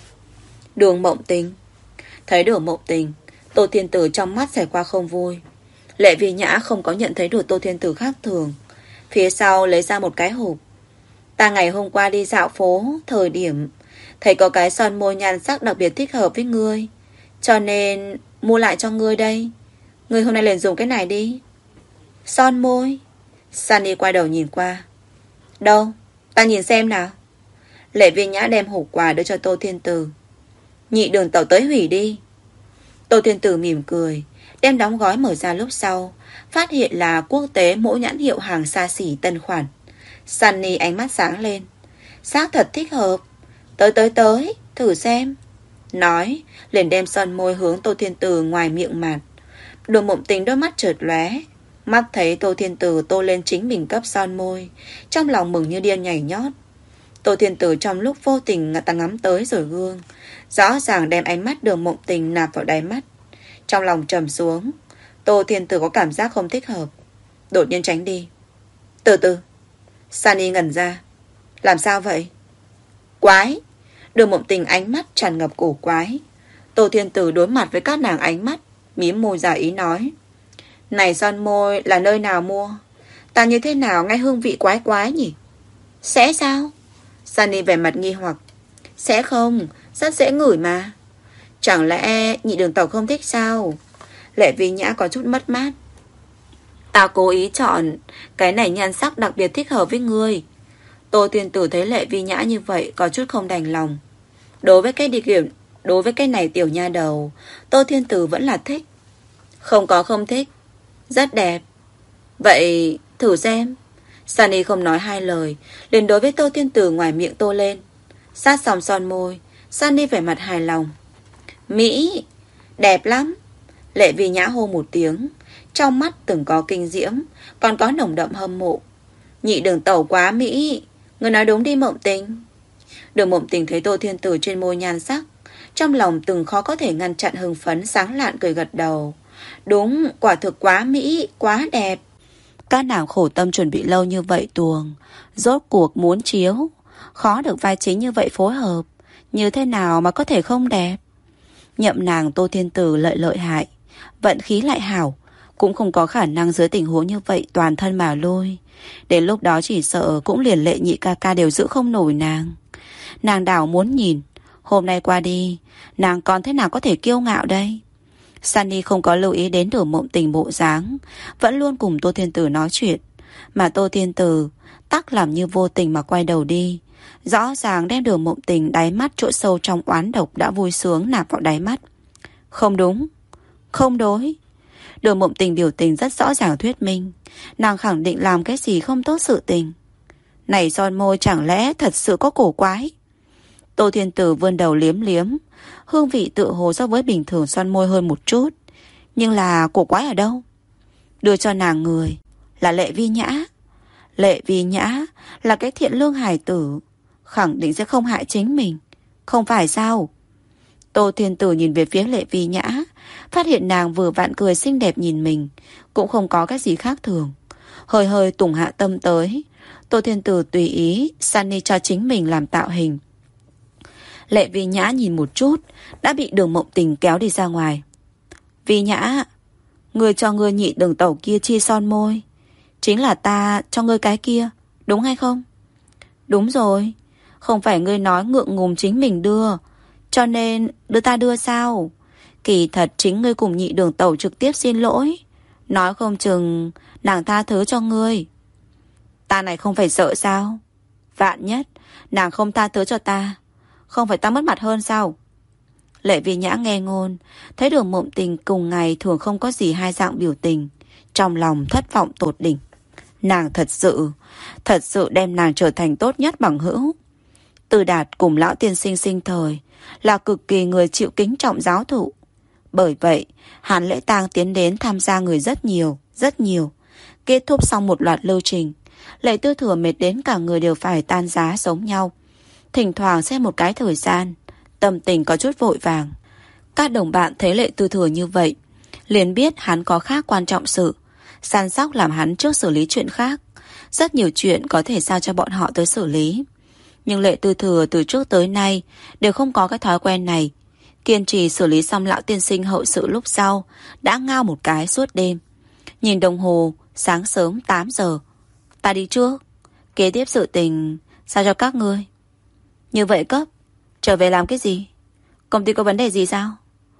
Đường Mộng Tình. Thấy Đường Mộng Tình, Tô Thiên Tử trong mắt xảy qua không vui. Lệ Vi Nhã không có nhận thấy được Tô Thiên Tử khác thường, phía sau lấy ra một cái hộp. Ta ngày hôm qua đi dạo phố, thời điểm thấy có cái son môi nhan sắc đặc biệt thích hợp với ngươi, cho nên mua lại cho ngươi đây. Ngươi hôm nay liền dùng cái này đi. Son môi. Sunny quay đầu nhìn qua. Đâu? Ta nhìn xem nào. Lệ Vi Nhã đem hộp quà đưa cho Tô Thiên Tử. Nhị đường tẩu tới hủy đi. Tô Thiên Tử mỉm cười, đem đóng gói mở ra lúc sau, phát hiện là quốc tế mỗi nhãn hiệu hàng xa xỉ tân khoản. Sunny ánh mắt sáng lên. Xác thật thích hợp. Tới tới tới, thử xem. Nói, liền đem son môi hướng Tô Thiên Tử ngoài miệng mạt. Đường Mộng Tình đôi mắt chợt lóe, mắt thấy Tô Thiên Tử tô lên chính mình cấp son môi, trong lòng mừng như điên nhảy nhót. Tô Thiên Tử trong lúc vô tình ta ngắm tới rồi gương, rõ ràng đem ánh mắt Đường Mộng Tình nạp vào đáy mắt. Trong lòng trầm xuống, Tô Thiên Tử có cảm giác không thích hợp, đột nhiên tránh đi. Từ từ. Sunny ngẩn ra. Làm sao vậy? Quái. Đường Mộng Tình ánh mắt tràn ngập cổ quái. Tô Thiên Tử đối mặt với các nàng ánh mắt, mím môi giả ý nói. Này son môi là nơi nào mua? Ta như thế nào nghe hương vị quái quái nhỉ? Sẽ sao? Sunny vẻ mặt nghi hoặc. Sẽ không, rất dễ ngửi mà. Chẳng lẽ nhị đường tẩu không thích sao? Lệ Vi Nhã có chút mất mát. Ta cố ý chọn cái này nhan sắc đặc biệt thích hợp với ngươi. Tô Thiên Tử thấy Lệ Vi Nhã như vậy có chút không đành lòng. Đối với cái địa điểm, đối với cái này tiểu nha đầu, Tô Thiên Tử vẫn là thích. Không có không thích. Rất đẹp. Vậy thử xem. Sunny không nói hai lời, liền đối với Tô Thiên Tử ngoài miệng tô lên. Sát xong son môi, Sunny vẻ mặt hài lòng. Mỹ, đẹp lắm. Lệ Vi Nhã hô một tiếng, trong mắt từng có kinh diễm, còn có nồng đậm hâm mộ. Nhị đường tẩu quá Mỹ. Người nói đúng đi Mộng Tình. Đường Mộng Tình thấy Tô Thiên Tử trên môi nhan sắc, trong lòng từng khó có thể ngăn chặn hưng phấn, sáng lạn cười gật đầu. Đúng, quả thực quá Mỹ, quá đẹp. Các nàng khổ tâm chuẩn bị lâu như vậy tuồng, rốt cuộc muốn chiếu. khó được vai chính như vậy phối hợp. Như thế nào mà có thể không đẹp? Nhậm nàng Tô Thiên Tử lợi lợi hại, vận khí lại hảo, cũng không có khả năng dưới tình huống như vậy toàn thân mà lôi. Đến lúc đó chỉ sợ cũng liền Lệ nhị ca ca đều giữ không nổi nàng. Nàng đảo muốn nhìn, hôm nay qua đi, nàng còn thế nào có thể kiêu ngạo đây? Sunny không có lưu ý đến Đường Mộng Tình bộ dáng, vẫn luôn cùng Tô Thiên Tử nói chuyện, mà Tô Thiên Tử tắc làm như vô tình mà quay đầu đi, rõ ràng đem Đường Mộng Tình đáy mắt chỗ sâu trong oán độc đã vui sướng nạp vào đáy mắt. Không đúng, không đối. Đường Mộng Tình biểu tình rất rõ ràng thuyết minh, nàng khẳng định làm cái gì không tốt sự tình. Này son môi chẳng lẽ thật sự có cổ quái? Tô Thiên Tử vươn đầu liếm liếm, hương vị tựa hồ so với bình thường son môi hơn một chút. Nhưng là cổ quái ở đâu? Đưa cho nàng người là Lệ Vi Nhã. Lệ Vi Nhã là cái thiện lương hài tử, khẳng định sẽ không hại chính mình, không phải sao? Tô Thiên Tử nhìn về phía Lệ Vi Nhã, phát hiện nàng vừa vặn cười xinh đẹp nhìn mình, cũng không có cái gì khác thường. Hơi hơi tùng hạ tâm tới, Tô Thiên Tử tùy ý Sunny cho chính mình làm tạo hình. Lệ Vi Nhã nhìn một chút, đã bị Đường Mộng Tình kéo đi ra ngoài. Vi Nhã, người cho ngươi nhị đường tẩu kia chia son môi, chính là ta cho ngươi cái kia, đúng hay không? Đúng rồi, không phải ngươi nói ngượng ngùng chính mình đưa, cho nên đưa ta đưa sao? Kỳ thật chính ngươi cùng nhị đường tẩu trực tiếp xin lỗi, nói không chừng nàng tha thứ cho ngươi. Ta này không phải sợ sao? Vạn nhất nàng không tha thứ cho ta, không phải ta mất mặt hơn sao? Lệ Vi Nhã nghe ngôn, thấy Đường Mộng Tình cùng ngày thường không có gì hai dạng biểu tình, trong lòng thất vọng tột đỉnh. Nàng thật sự, thật sự đem nàng trở thành tốt nhất bằng hữu. Từ Đạt cùng lão tiên sinh sinh thời là cực kỳ người chịu kính trọng giáo thụ. Bởi vậy, Hàn Lễ Tang tiến đến tham gia người rất nhiều, rất nhiều. Kết thúc xong một loạt lưu trình, Lệ Tư Thừa mệt đến cả người đều phải tan giá giống nhau. Thỉnh thoảng xem một cái thời gian, tâm tình có chút vội vàng. Các đồng bạn thấy Lệ Tư Thừa như vậy, liền biết hắn có khác quan trọng sự, săn sóc làm hắn trước xử lý chuyện khác. Rất nhiều chuyện có thể giao cho bọn họ tới xử lý. Nhưng Lệ Tư Thừa từ trước tới nay đều không có cái thói quen này. Kiên trì xử lý xong lão tiên sinh hậu sự lúc sau, đã ngao một cái suốt đêm. Nhìn đồng hồ, sáng sớm tám giờ. Ta đi trước, kế tiếp sự tình sao cho các ngươi. Như vậy cấp, trở về làm cái gì? Công ty có vấn đề gì sao?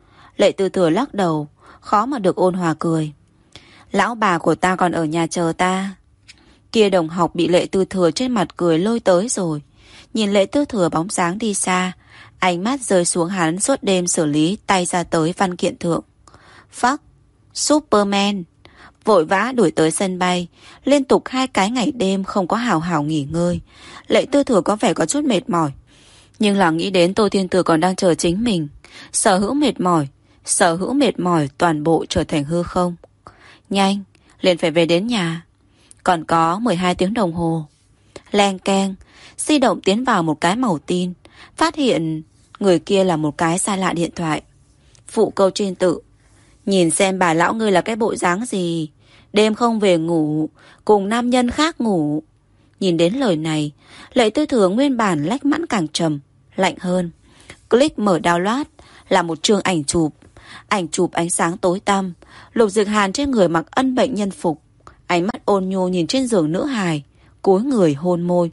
Lệ Tư Thừa lắc đầu, khó mà được ôn hòa cười. Lão bà của ta còn ở nhà chờ ta. Kia đồng học bị Lệ Tư Thừa trên mặt cười lôi tới rồi. Nhìn Lệ Tư Thừa bóng dáng đi xa, ánh mắt rơi xuống hắn suốt đêm xử lý tay ra tới văn kiện thượng. Fuck, Superman. Vội vã đuổi tới sân bay, liên tục hai cái ngày đêm không có hào hào nghỉ ngơi. Lệ Tư Thừa có vẻ có chút mệt mỏi, nhưng là nghĩ đến Tô Thiên Tử còn đang chờ chính mình. Sở hữu mệt mỏi, sở hữu mệt mỏi toàn bộ trở thành hư không. Nhanh, liền phải về đến nhà. Còn có mười hai tiếng đồng hồ. Leng keng, di động tiến vào một cái màu tin, phát hiện người kia là một cái xa lạ điện thoại. Phụ câu trên tự. Nhìn xem bà lão ngươi là cái bộ dáng gì, đêm không về ngủ, cùng nam nhân khác ngủ. Nhìn đến lời này, Lệ Tư Thừa nguyên bản lách mãn càng trầm, lạnh hơn. Click mở download là một chương ảnh chụp. Ảnh chụp ánh sáng tối tăm, Lục Dịch Hàn trên người mặc ân bệnh nhân phục, ánh mắt ôn nhu nhìn trên giường nữ hài, cúi người hôn môi.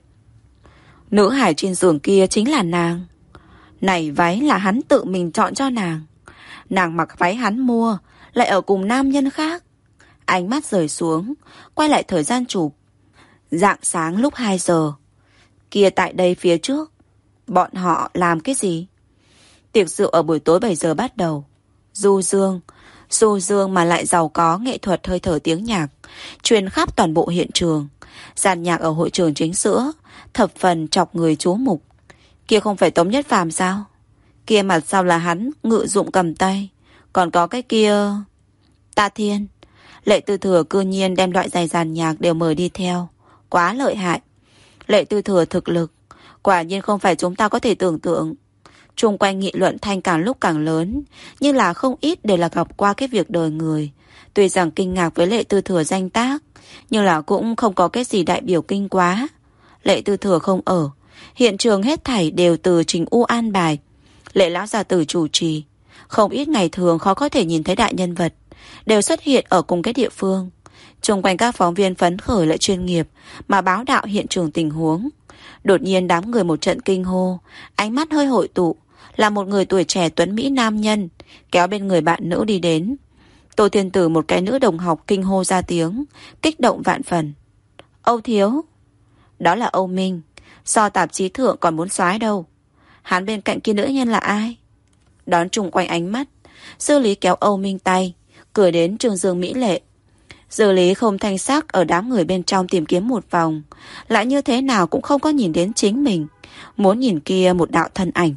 Nữ hài trên giường kia chính là nàng. Này váy là hắn tự mình chọn cho nàng. Nàng mặc váy hắn mua, lại ở cùng nam nhân khác. Ánh mắt rời xuống, quay lại thời gian chụp. Rạng sáng lúc hai giờ. Kia tại đây phía trước, bọn họ làm cái gì? Tiệc rượu ở buổi tối bảy giờ bắt đầu. Du dương, du dương mà lại giàu có nghệ thuật hơi thở tiếng nhạc, truyền khắp toàn bộ hiện trường. Dàn nhạc ở hội trường chính giữa, thập phần chọc người chú mục. Kia không phải Tống Nhất Phàm sao? Kia mặt sau là hắn ngự dụng cầm tay. Còn có cái kia... Ta Thiên. Lệ Tư Thừa cư nhiên đem loại giày dàn nhạc đều mời đi theo. Quá lợi hại. Lệ Tư Thừa thực lực quả nhiên không phải chúng ta có thể tưởng tượng. Chung quanh nghị luận thanh càng lúc càng lớn, nhưng là không ít đều là gặp qua cái việc đời người. Tuy rằng kinh ngạc với Lệ Tư Thừa danh tác, nhưng là cũng không có cái gì đại biểu kinh quá. Lệ Tư Thừa không ở, Hiện trường hết thảy đều từ Trình U an bài. Lệ lão gia tử chủ trì. Không ít ngày thường khó có thể nhìn thấy đại nhân vật đều xuất hiện ở cùng cái địa phương. Xung quanh các phóng viên phấn khởi lại chuyên nghiệp mà báo đạo hiện trường tình huống. Đột nhiên đám người một trận kinh hô, ánh mắt hơi hội tụ, là một người tuổi trẻ tuấn mỹ nam nhân kéo bên người bạn nữ đi đến. Tô Thiên Tử một cái nữ đồng học kinh hô ra tiếng, kích động vạn phần. Âu thiếu. Đó là Âu Minh, so tạp chí thượng còn muốn soái đâu. Hắn bên cạnh kia nữ nhân là ai? Đón chung quanh ánh mắt, Dư Lý kéo Âu Minh tay, cười đến Trương Dương mỹ lệ. Dư Lý không thanh sắc ở đám người bên trong tìm kiếm một vòng, lại như thế nào cũng không có nhìn đến chính mình. Muốn nhìn kia một đạo thân ảnh.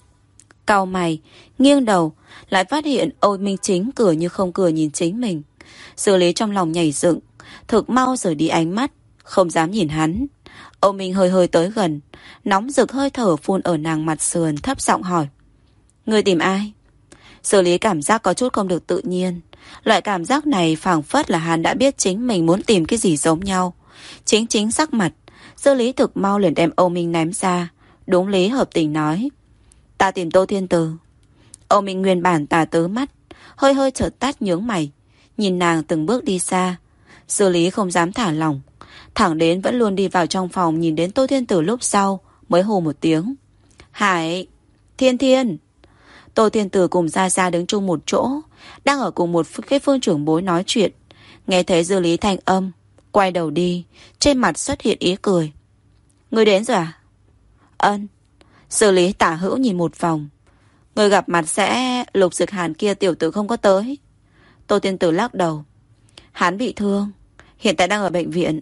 Cau mày, nghiêng đầu, lại phát hiện Âu Minh Chính cười như không cười nhìn chính mình. Dư Lý trong lòng nhảy dựng, thực mau rời đi ánh mắt, không dám nhìn hắn. Âu Minh hơi hơi tới gần, nóng rực hơi thở phun ở nàng mặt sườn, thấp giọng hỏi. Người tìm ai? Dư Lý cảm giác có chút không được tự nhiên. Loại cảm giác này phảng phất là hắn đã biết chính mình muốn tìm cái gì giống nhau. Chính chính sắc mặt, Dư Lý thực mau liền đem Âu Minh ném ra. Đúng lý hợp tình nói. Ta tìm Tô Thiên Từ. Âu Minh nguyên bản tà tứ mắt, hơi hơi chợt tắt nhướng mày, nhìn nàng từng bước đi xa. Dư Lý không dám thả lỏng, thẳng đến vẫn luôn đi vào trong phòng, nhìn đến Tô Thiên Tử lúc sau mới hô một tiếng. Hải, Thiên Thiên. Tô Thiên Tử cùng Gia Gia đứng chung một chỗ, đang ở cùng một cái phương trưởng bối nói chuyện. Nghe thấy Dư Lý thanh âm, quay đầu đi, trên mặt xuất hiện ý cười. Người đến rồi à? Ân. Dư Lý tả hữu nhìn một vòng. Người gặp mặt sẽ Lục Dực Hàn kia tiểu tử không có tới. Tô Thiên Tử lắc đầu. Hắn bị thương, hiện tại đang ở bệnh viện.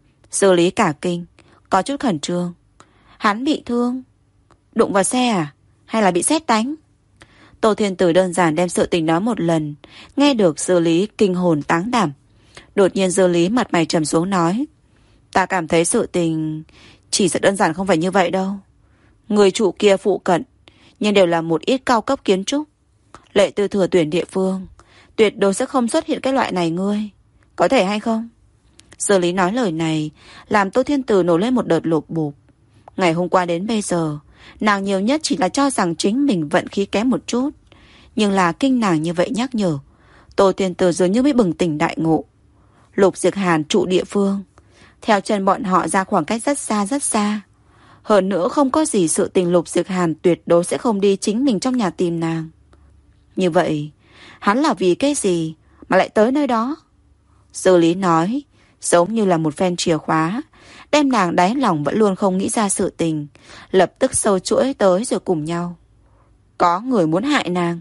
Dư Lý cả kinh, có chút khẩn trương. Hắn bị thương? Đụng vào xe à? Hay là bị sét đánh? Tô Thiên Tử đơn giản đem sự tình nói một lần. Nghe được Dư Lý kinh hồn táng đảm. Đột nhiên Dư Lý mặt mày trầm xuống nói. Ta cảm thấy sự tình chỉ sẽ đơn giản không phải như vậy đâu. Người trụ kia phụ cận, nhưng đều là một ít cao cấp kiến trúc. Lệ Tư Thừa tuyển địa phương, tuyệt đối sẽ không xuất hiện cái loại này ngươi. Có thể hay không? Dư Lý nói lời này làm Tô Thiên Tử nổi lên một đợt lột bột. Ngày hôm qua đến bây giờ, nàng nhiều nhất chỉ là cho rằng chính mình vận khí kém một chút. Nhưng là kinh nàng như vậy nhắc nhở, Tô Thiên Tử dường như mới bừng tỉnh đại ngộ. Lục Diệc Hàn trụ địa phương, theo chân bọn họ ra khoảng cách rất xa rất xa. Hơn nữa không có gì sự tình Lục Diệc Hàn tuyệt đối sẽ không đi chính mình trong nhà tìm nàng. Như vậy, hắn là vì cái gì mà lại tới nơi đó? Dư Lý nói, giống như là một phen chìa khóa, đem nàng đáy lòng vẫn luôn không nghĩ ra sự tình, lập tức sâu chuỗi tới rồi cùng nhau. Có người muốn hại nàng.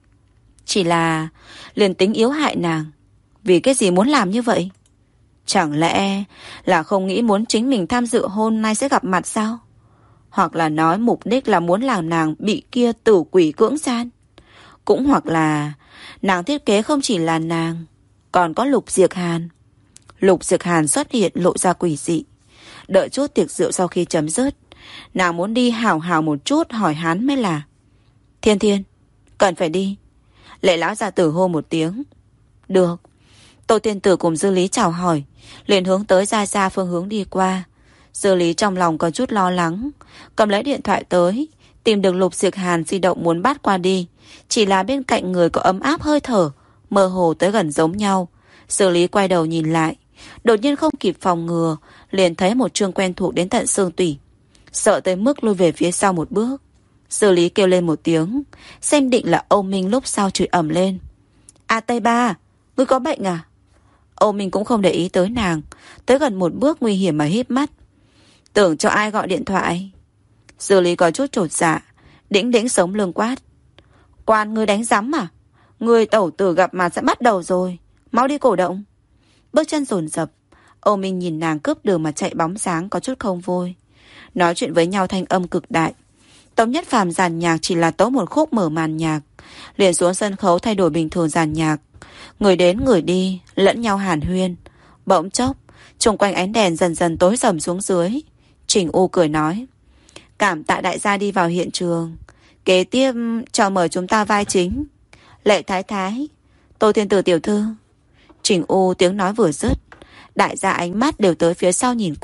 Chỉ là liền tính yếu hại nàng, vì cái gì muốn làm như vậy? Chẳng lẽ là không nghĩ muốn chính mình tham dự hôm nay sẽ gặp mặt sao? Hoặc là nói mục đích là muốn làm nàng bị kia tử quỷ cưỡng gian. Cũng hoặc là nàng thiết kế không chỉ là nàng, còn có Lục Diệc Hàn. Lục Diệc Hàn xuất hiện lộ ra quỷ dị. Đợi chút tiệc rượu sau khi chấm dứt, nàng muốn đi hào hào một chút hỏi hắn mới là. Thiên Thiên, cần phải đi. Lệ lão gia tử hô một tiếng. Được. Tô Thiên Tử cùng Dư Lý chào hỏi, liền hướng tới Gia Gia phương hướng đi qua. Dư Lý trong lòng có chút lo lắng, cầm lấy điện thoại tới, tìm được Lục Diệc Hàn di động muốn bắt qua đi. Chỉ là bên cạnh người có ấm áp hơi thở, mơ hồ tới gần giống nhau. Dư Lý quay đầu nhìn lại, đột nhiên không kịp phòng ngừa, liền thấy một chương quen thuộc đến tận xương tủy. Sợ tới mức lui về phía sau một bước. Dư Lý kêu lên một tiếng, xem định là Âu Minh, lúc sau chửi ầm lên. A Tây Ba, ngươi có bệnh à? Âu Minh cũng không để ý tới nàng, tới gần một bước nguy hiểm mà híp mắt. Tưởng cho ai gọi điện thoại? Dư Lý có chút chột dạ, đĩnh đĩnh sống lưng quát. Quan ngươi đánh rắm à? Ngươi tẩu tử gặp mặt sẽ bắt đầu rồi, mau đi cổ động. Bước chân dồn dập, Âu Minh nhìn nàng cướp đường mà chạy bóng dáng có chút không vui. Nói chuyện với nhau thanh âm cực đại. Tống Nhất Phàm dàn nhạc chỉ là tấu một khúc mở màn nhạc, liền xuống sân khấu thay đổi bình thường dàn nhạc. Người đến người đi, lẫn nhau hàn huyên. Bỗng chốc, xung quanh ánh đèn dần dần tối sầm xuống dưới. Trình U cười nói. Cảm tạ đại gia đi vào hiện trường. Kế tiếp cho mời chúng ta vai chính. Lệ Thái Thái, Tô Thiên Tử tiểu thư. Trình U tiếng nói vừa dứt, đại gia ánh mắt đều tới phía sau nhìn qua,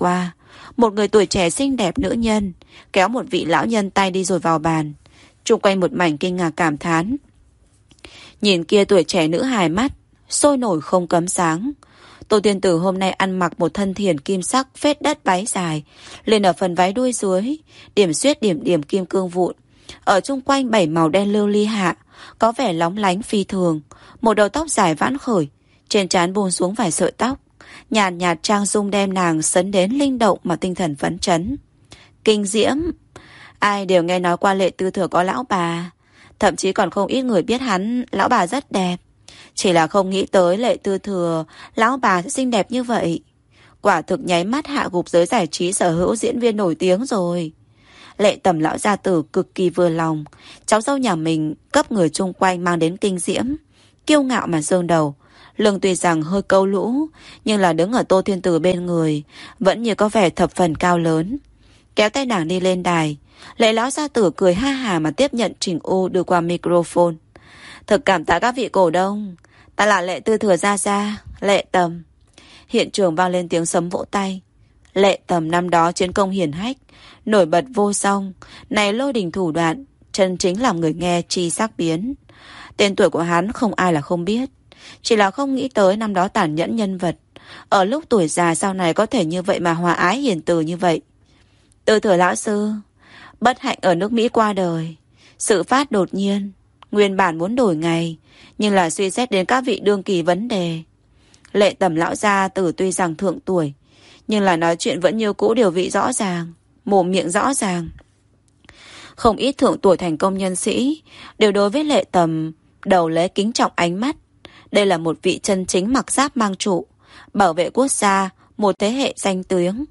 Một người tuổi trẻ xinh đẹp nữ nhân kéo một vị lão nhân tay đi rồi vào bàn. Chung quanh một mảnh kinh ngạc cảm thán. Nhìn kia tuổi trẻ nữ hài mắt sôi nổi không cấm sáng. Tô Tiên Tử hôm nay ăn mặc một thân thiền kim sắc phết đất váy dài, lên ở phần váy đuôi dưới điểm xuyết điểm điểm kim cương vụn. Ở chung quanh bảy màu đen lưu ly hạ có vẻ lóng lánh phi thường. Một đầu tóc dài vãn khởi, trên trán buông xuống vài sợi tóc, nhàn nhạt, nhạt trang dung đem nàng sấn đến linh động mà tinh thần phấn chấn. Kinh diễm. Ai đều nghe nói qua Lệ Tư Thừa có lão bà, thậm chí còn không ít người biết hắn lão bà rất đẹp. Chỉ là không nghĩ tới Lệ Tư Thừa lão bà sẽ xinh đẹp như vậy. Quả thực nháy mắt hạ gục giới giải trí sở hữu diễn viên nổi tiếng rồi. Lệ Tầm lão gia tử cực kỳ vừa lòng. Cháu dâu nhà mình cấp người chung quanh mang đến kinh diễm, kiêu ngạo mà giương đầu. Lưng tuy rằng hơi câu lũ, nhưng là đứng ở Tô Thiên Tử bên người vẫn như có vẻ thập phần cao lớn. Kéo tay nàng đi lên đài, Lệ lão gia tử cười ha hà mà tiếp nhận Trình U đưa qua microphone. Thực cảm tạ các vị cổ đông, ta là Lệ Tư Thừa gia gia, Lệ Tầm. Hiện trường vang lên tiếng sấm vỗ tay. Lệ Tầm năm đó chiến công hiển hách, nổi bật vô song, này lôi đình thủ đoạn, chân chính làm người nghe chi sắc biến. Tên tuổi của hắn không ai là không biết, chỉ là không nghĩ tới năm đó tàn nhẫn nhân vật, ở lúc tuổi già sau này có thể như vậy mà hòa ái hiền từ như vậy. Tư Thừa lão sư, bất hạnh ở nước Mỹ qua đời, sự phát đột nhiên, nguyên bản muốn đổi ngày, nhưng là suy xét đến các vị đương kỳ vấn đề. Lệ Tầm lão gia tử tuy rằng thượng tuổi, nhưng là nói chuyện vẫn như cũ điều vị rõ ràng, mồm miệng rõ ràng. Không ít thượng tuổi thành công nhân sĩ đều đối với Lệ Tầm đầu lấy kính trọng ánh mắt. Đây là một vị chân chính mặc giáp mang trụ, bảo vệ quốc gia, một thế hệ danh tiếng.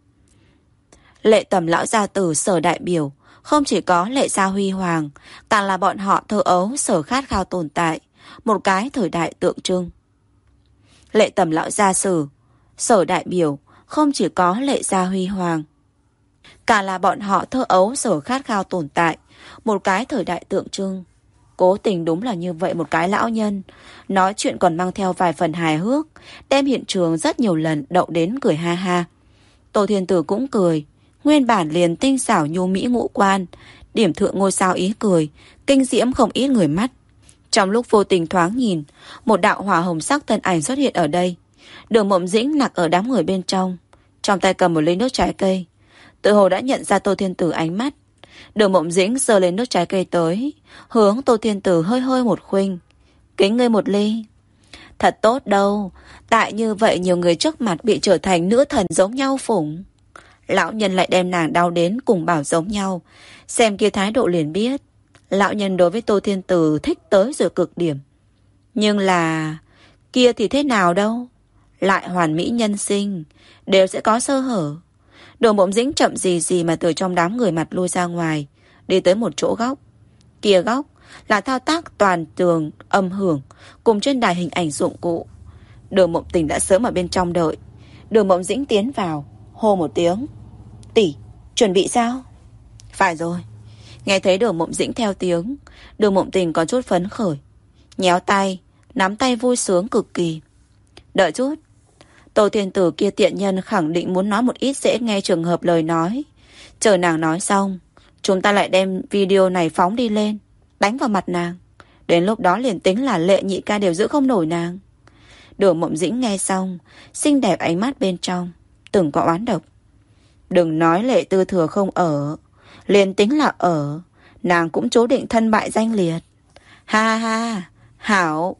Lệ Tầm lão gia tử sở đại biểu, không chỉ có Lệ gia huy hoàng, càng là bọn họ thơ ấu sở khát khao tồn tại, một cái thời đại tượng trưng. Lệ Tầm lão gia sử, sở đại biểu, không chỉ có Lệ gia huy hoàng, cả là bọn họ thơ ấu sở khát khao tồn tại, một cái thời đại tượng trưng. Cố tình đúng là như vậy một cái lão nhân, nói chuyện còn mang theo vài phần hài hước, đem hiện trường rất nhiều lần đậu đến cười ha ha. Tô Thiên Tử cũng cười, nguyên bản liền tinh xảo nhu mỹ ngũ quan, điểm thượng ngôi sao ý cười, kinh diễm không ít người mắt. Trong lúc vô tình thoáng nhìn, một đạo hỏa hồng sắc thân ảnh xuất hiện ở đây. Đường Mộng Dĩnh nặc ở đám người bên trong, trong tay cầm một ly nước trái cây, tự hồ đã nhận ra Tô Thiên Tử ánh mắt. Đường Mộng Dĩnh giơ lên nước trái cây tới, hướng Tô Thiên Tử hơi hơi một khuynh. Kính ngươi một ly. Thật tốt đâu, tại như vậy nhiều người trước mặt bị trở thành nữ thần giống nhau phủng. Lão nhân lại đem nàng đau đến cùng bảo giống nhau. Xem kia thái độ liền biết, lão nhân đối với Tô Thiên Tử thích tới rồi cực điểm. Nhưng là kia thì thế nào đâu, lại hoàn mỹ nhân sinh, đều sẽ có sơ hở. Đường Mộng Dĩnh chậm gì gì mà từ trong đám người mặt lui ra ngoài, đi tới một chỗ góc. Kia góc là thao tác toàn tường âm hưởng cùng trên đài hình ảnh dụng cụ. Đường Mộng Tình đã sớm ở bên trong đợi. Đường Mộng Dĩnh tiến vào, hô một tiếng. Tỷ, chuẩn bị sao? Phải rồi. Nghe thấy Đường Mộng Dĩnh theo tiếng, Đường Mộng Tình có chút phấn khởi, nhéo tay, nắm tay vui sướng cực kỳ. Đợi chút. Tô Thiên Tử kia tiện nhân khẳng định muốn nói một ít dễ nghe trường hợp lời nói. Chờ nàng nói xong, chúng ta lại đem video này phóng đi lên, đánh vào mặt nàng. Đến lúc đó liền tính là Lệ nhị ca đều giữ không nổi nàng. Đường Mộng Dĩnh nghe xong, xinh đẹp ánh mắt bên trong từng có oán độc. Đừng nói Lệ Tư Thừa không ở, liền tính là ở, nàng cũng chú định thân bại danh liệt. Ha ha, hảo.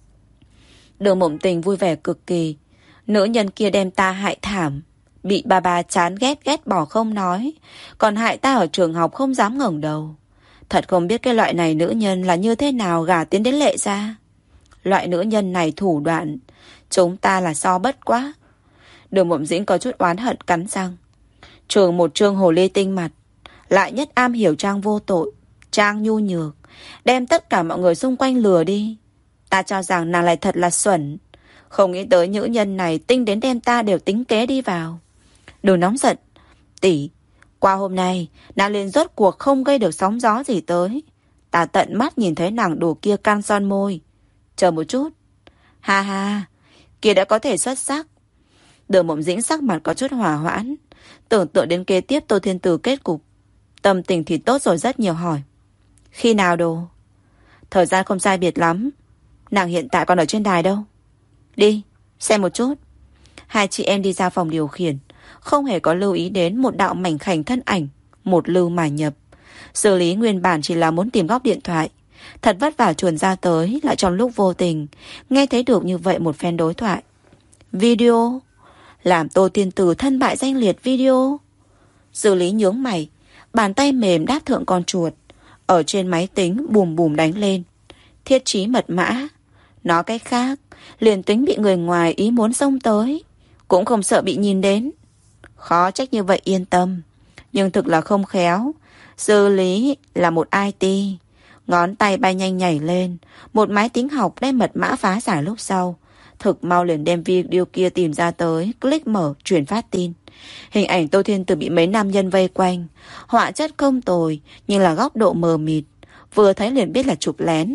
Đường Mộng Tình vui vẻ cực kỳ. Nữ nhân kia đem ta hại thảm, bị bà bà chán ghét ghét bỏ không nói, còn hại ta ở trường học không dám ngẩng đầu. Thật không biết cái loại này nữ nhân là như thế nào gả tiến đến Lệ gia. Loại nữ nhân này thủ đoạn, chúng ta là so bất quá. Đường Mộng Dĩnh có chút oán hận cắn răng. Trường một trương hồ ly tinh mặt, lại nhất am hiểu trang vô tội, trang nhu nhược, đem tất cả mọi người xung quanh lừa đi. Ta cho rằng nàng lại thật là xuẩn, không nghĩ tới nữ nhân này tinh đến đem ta đều tính kế đi vào. Đừng nóng giận, tỷ. Qua hôm nay, nàng liền rốt cuộc không gây được sóng gió gì tới. Ta tận mắt nhìn thấy nàng đồ kia can son môi. Chờ một chút. Ha ha, kia đã có thể xuất sắc. Đường Mộng Dĩnh sắc mặt có chút hỏa hoãn. Tưởng tượng đến kế tiếp Tô Thiên Từ kết cục, tâm tình thì tốt rồi rất nhiều, hỏi: Khi nào đồ? Thời gian không sai biệt lắm. Nàng hiện tại còn ở trên đài đâu? Đi, xem một chút. Hai chị em đi ra phòng điều khiển, không hề có lưu ý đến một đạo mảnh khảnh thân ảnh, một lưu mà nhập. Xử lý nguyên bản chỉ là muốn tìm góc điện thoại, thật vất vả chuồn ra tới, lại trong lúc vô tình nghe thấy được như vậy một phen đối thoại. Video làm Tô Thiên Từ thân bại danh liệt video. Xử lý nhướng mày, bàn tay mềm đáp thượng con chuột, ở trên máy tính bùm bùm đánh lên. Thiết trí mật mã. Nói cách khác, liền tính bị người ngoài ý muốn xông tới, cũng không sợ bị nhìn đến. Khó trách như vậy yên tâm. Nhưng thực là không khéo. Xử lý là một i tê. Ngón tay bay nhanh nhảy lên, một máy tính học đem mật mã phá giải lúc sau. Thực mau liền đem video kia tìm ra tới, click mở, truyền phát tin. Hình ảnh Tô Thiên Từ bị mấy nam nhân vây quanh. Họa chất không tồi, nhưng là góc độ mờ mịt, vừa thấy liền biết là chụp lén.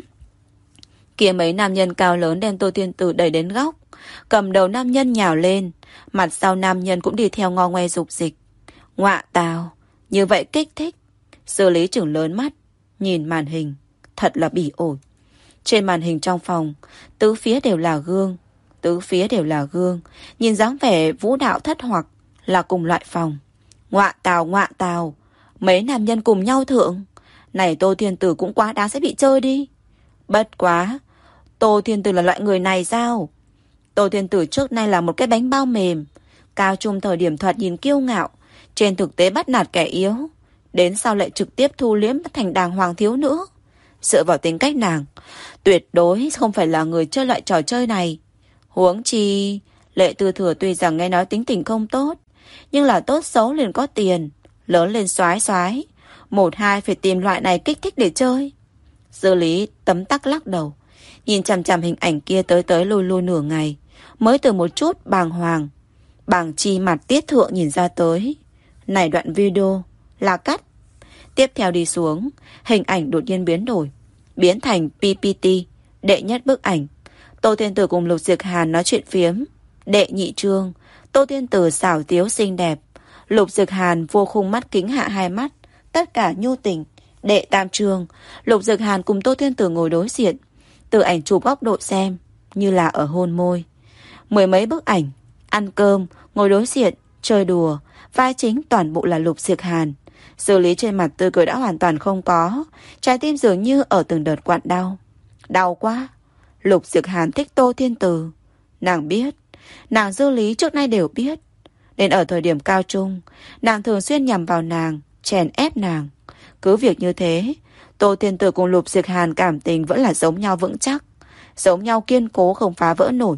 Kia mấy nam nhân cao lớn đem Tô Thiên Từ đẩy đến góc. Cầm đầu nam nhân nhào lên, mặt sau nam nhân cũng đi theo ngo ngoe dục dịch. Ngọa tào, như vậy kích thích. Xử lý trừng lớn mắt, nhìn màn hình, thật là bỉ ổi. Trên màn hình trong phòng, tứ phía đều là gương. Tứ phía đều là gương. Nhìn dáng vẻ vũ đạo thất hoặc là cùng loại phòng. Ngọa tào ngọa tào, mấy nam nhân cùng nhau thượng. Này Tô Thiên Từ cũng quá đáng sẽ bị chơi đi. Bất quá, Tô Thiên Từ là loại người này sao? Tô Thiên Từ trước nay là một cái bánh bao mềm, cao trung thời điểm thoạt nhìn kiêu ngạo, trên thực tế bắt nạt kẻ yếu, đến sau lại trực tiếp thu liếm thành đàng hoàng thiếu nữ. Dựa vào tính cách nàng, tuyệt đối không phải là người chơi loại trò chơi này. Huống chi, Lệ Tư Thừa tuy rằng nghe nói tính tình không tốt, nhưng là tốt xấu liền có tiền, lớn lên xoái xoái, một hai phải tìm loại này kích thích để chơi. Dư lý tấm tắc lắc đầu, nhìn chằm chằm hình ảnh kia tới tới lui lui nửa ngày, mới từ một chút bàng hoàng, bàng chi mặt tiết thượng nhìn ra tới. Này đoạn video là cắt. Tiếp theo đi xuống, hình ảnh đột nhiên biến đổi, biến thành pê pê tê, đệ nhất bức ảnh. Tô Thiên Từ cùng Lục Diệc Hàn nói chuyện phiếm. Đệ nhị chương, Tô Thiên Từ xảo tiếu xinh đẹp, Lục Diệc Hàn vô khung mắt kính hạ hai mắt, tất cả nhu tình. Đệ tam chương, Lục Diệc Hàn cùng Tô Thiên Từ ngồi đối diện, từ ảnh chụp góc độ xem, như là ở hôn môi. Mười mấy bức ảnh, ăn cơm, ngồi đối diện, chơi đùa, vai chính toàn bộ là Lục Diệc Hàn. Xử lý trên mặt tươi cười đã hoàn toàn không có, trái tim dường như ở từng đợt quặn đau. Đau quá. Lục Diệc Hàn thích Tô Thiên Từ. Nàng biết, nàng Dư Lý trước nay đều biết. Nên ở thời điểm cao trung, nàng thường xuyên nhằm vào nàng, chèn ép nàng. Cứ việc như thế, Tô Thiên Từ cùng Lục Diệc Hàn cảm tình vẫn là giống nhau vững chắc, giống nhau kiên cố không phá vỡ nổi.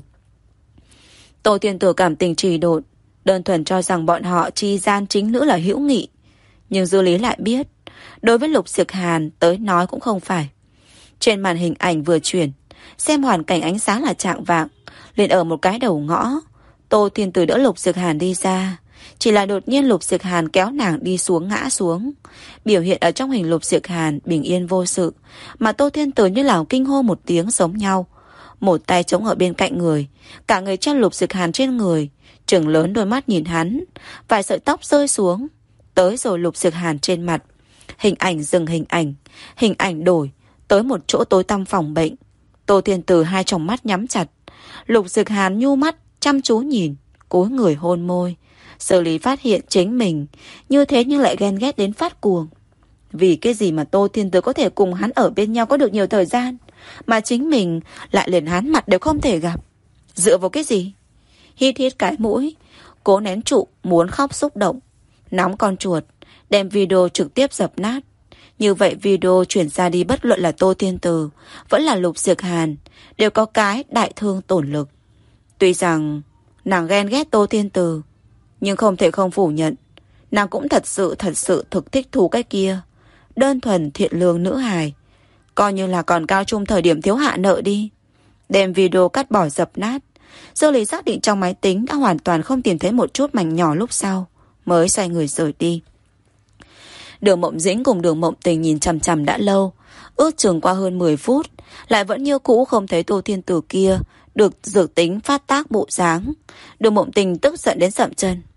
Tô Thiên Từ cảm tình trì độn, đơn thuần cho rằng bọn họ chi gian chính nữ là hữu nghị. Nhưng Dư Lý lại biết, đối với Lục Diệc Hàn tới nói cũng không phải. Trên màn hình ảnh vừa chuyển, xem hoàn cảnh ánh sáng là trạng vạng, liền ở một cái đầu ngõ, Tô Thiên Từ đỡ Lục Diệc Hàn đi ra. Chỉ là đột nhiên Lục Diệc Hàn kéo nàng đi xuống ngã xuống. Biểu hiện ở trong hình Lục Diệc Hàn bình yên vô sự, mà Tô Thiên Từ như là kinh hô một tiếng giống nhau. Một tay chống ở bên cạnh người, cả người che Lục Diệc Hàn trên người, trừng lớn đôi mắt nhìn hắn, vài sợi tóc rơi xuống, tới rồi Lục Diệc Hàn trên mặt. Hình ảnh dừng hình ảnh, hình ảnh đổi, tới một chỗ tối tăm phòng bệnh. Tô Thiên Từ hai tròng mắt nhắm chặt, Lục Diệc Hàn nhu mắt chăm chú nhìn, cúi người hôn môi. Xử lý phát hiện chính mình như thế nhưng lại ghen ghét đến phát cuồng. Vì cái gì mà Tô Thiên Từ có thể cùng hắn ở bên nhau có được nhiều thời gian, mà chính mình lại liền hắn mặt đều không thể gặp? Dựa vào cái gì? Hít hít cái mũi, cố nén trụ muốn khóc xúc động, nóng con chuột, đem video trực tiếp dập nát. Như vậy video chuyển ra đi, bất luận là Tô Thiên Từ vẫn là Lục Diệc Hàn đều có cái đại thương tổn lực. Tuy rằng nàng ghen ghét Tô Thiên Từ, nhưng không thể không phủ nhận, nàng cũng thật sự thật sự thực thích thú cái kia đơn thuần thiện lương nữ hài. Coi như là còn cao trung thời điểm thiếu hạ nợ đi. Đem video cắt bỏ dập nát, Dư Lý xác định trong máy tính đã hoàn toàn không tìm thấy một chút mảnh nhỏ lúc sau, mới xoay người rời đi. Đường Mộng Dĩnh cùng Đường Mộng Tình nhìn chằm chằm đã lâu, ước chừng qua hơn mười phút, lại vẫn như cũ không thấy Tô Thiên Từ kia được dược tính phát tác bộ dáng. Đường Mộng Tình tức giận đến sậm chân.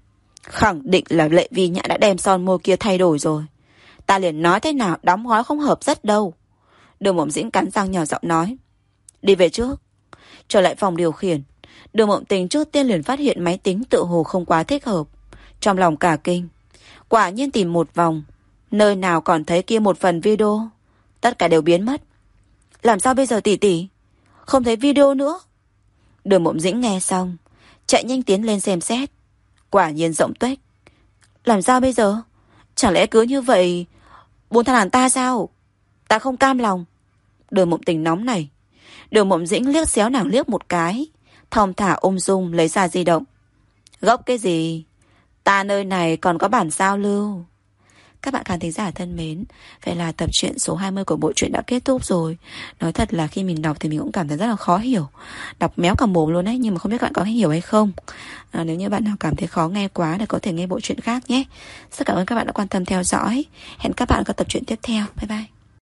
Khẳng định là Lệ Vi Nhã đã đem son môi kia thay đổi rồi. Ta liền nói thế nào đóng gói không hợp rất đâu. Đường Mộng Dĩnh cắn răng nhỏ giọng nói. Đi về trước. Trở lại phòng điều khiển, Đường Mộng Tình trước tiên liền phát hiện máy tính tự hồ không quá thích hợp. Trong lòng cả kinh. Quả nhiên tìm một vòng, nơi nào còn thấy kia một phần video, tất cả đều biến mất. Làm sao bây giờ tỷ tỷ? Không thấy video nữa. Đường Mộng Dĩnh nghe xong, chạy nhanh tiến lên xem xét. Quả nhiên rộng tuếch. Làm sao bây giờ? Chẳng lẽ cứ như vậy buông tha nàng ta sao? Ta không cam lòng. Đường Mộng Tình nóng này. Đường Mộng Dĩnh liếc xéo nàng liếc một cái, thong thả ung dung lấy ra di động. Gốc cái gì? Ta nơi này còn có bản sao lưu. Các bạn khán thính giả thân mến, vậy là tập truyện số hai mươi của bộ truyện đã kết thúc rồi. Nói thật là khi mình đọc thì mình cũng cảm thấy rất là khó hiểu. Đọc méo cả mồm luôn đấy, nhưng mà không biết các bạn có hiểu hay không. à, Nếu như bạn nào cảm thấy khó nghe quá thì có thể nghe bộ truyện khác nhé. Rất cảm ơn các bạn đã quan tâm theo dõi. Hẹn các bạn ở các tập truyện tiếp theo. Bye bye.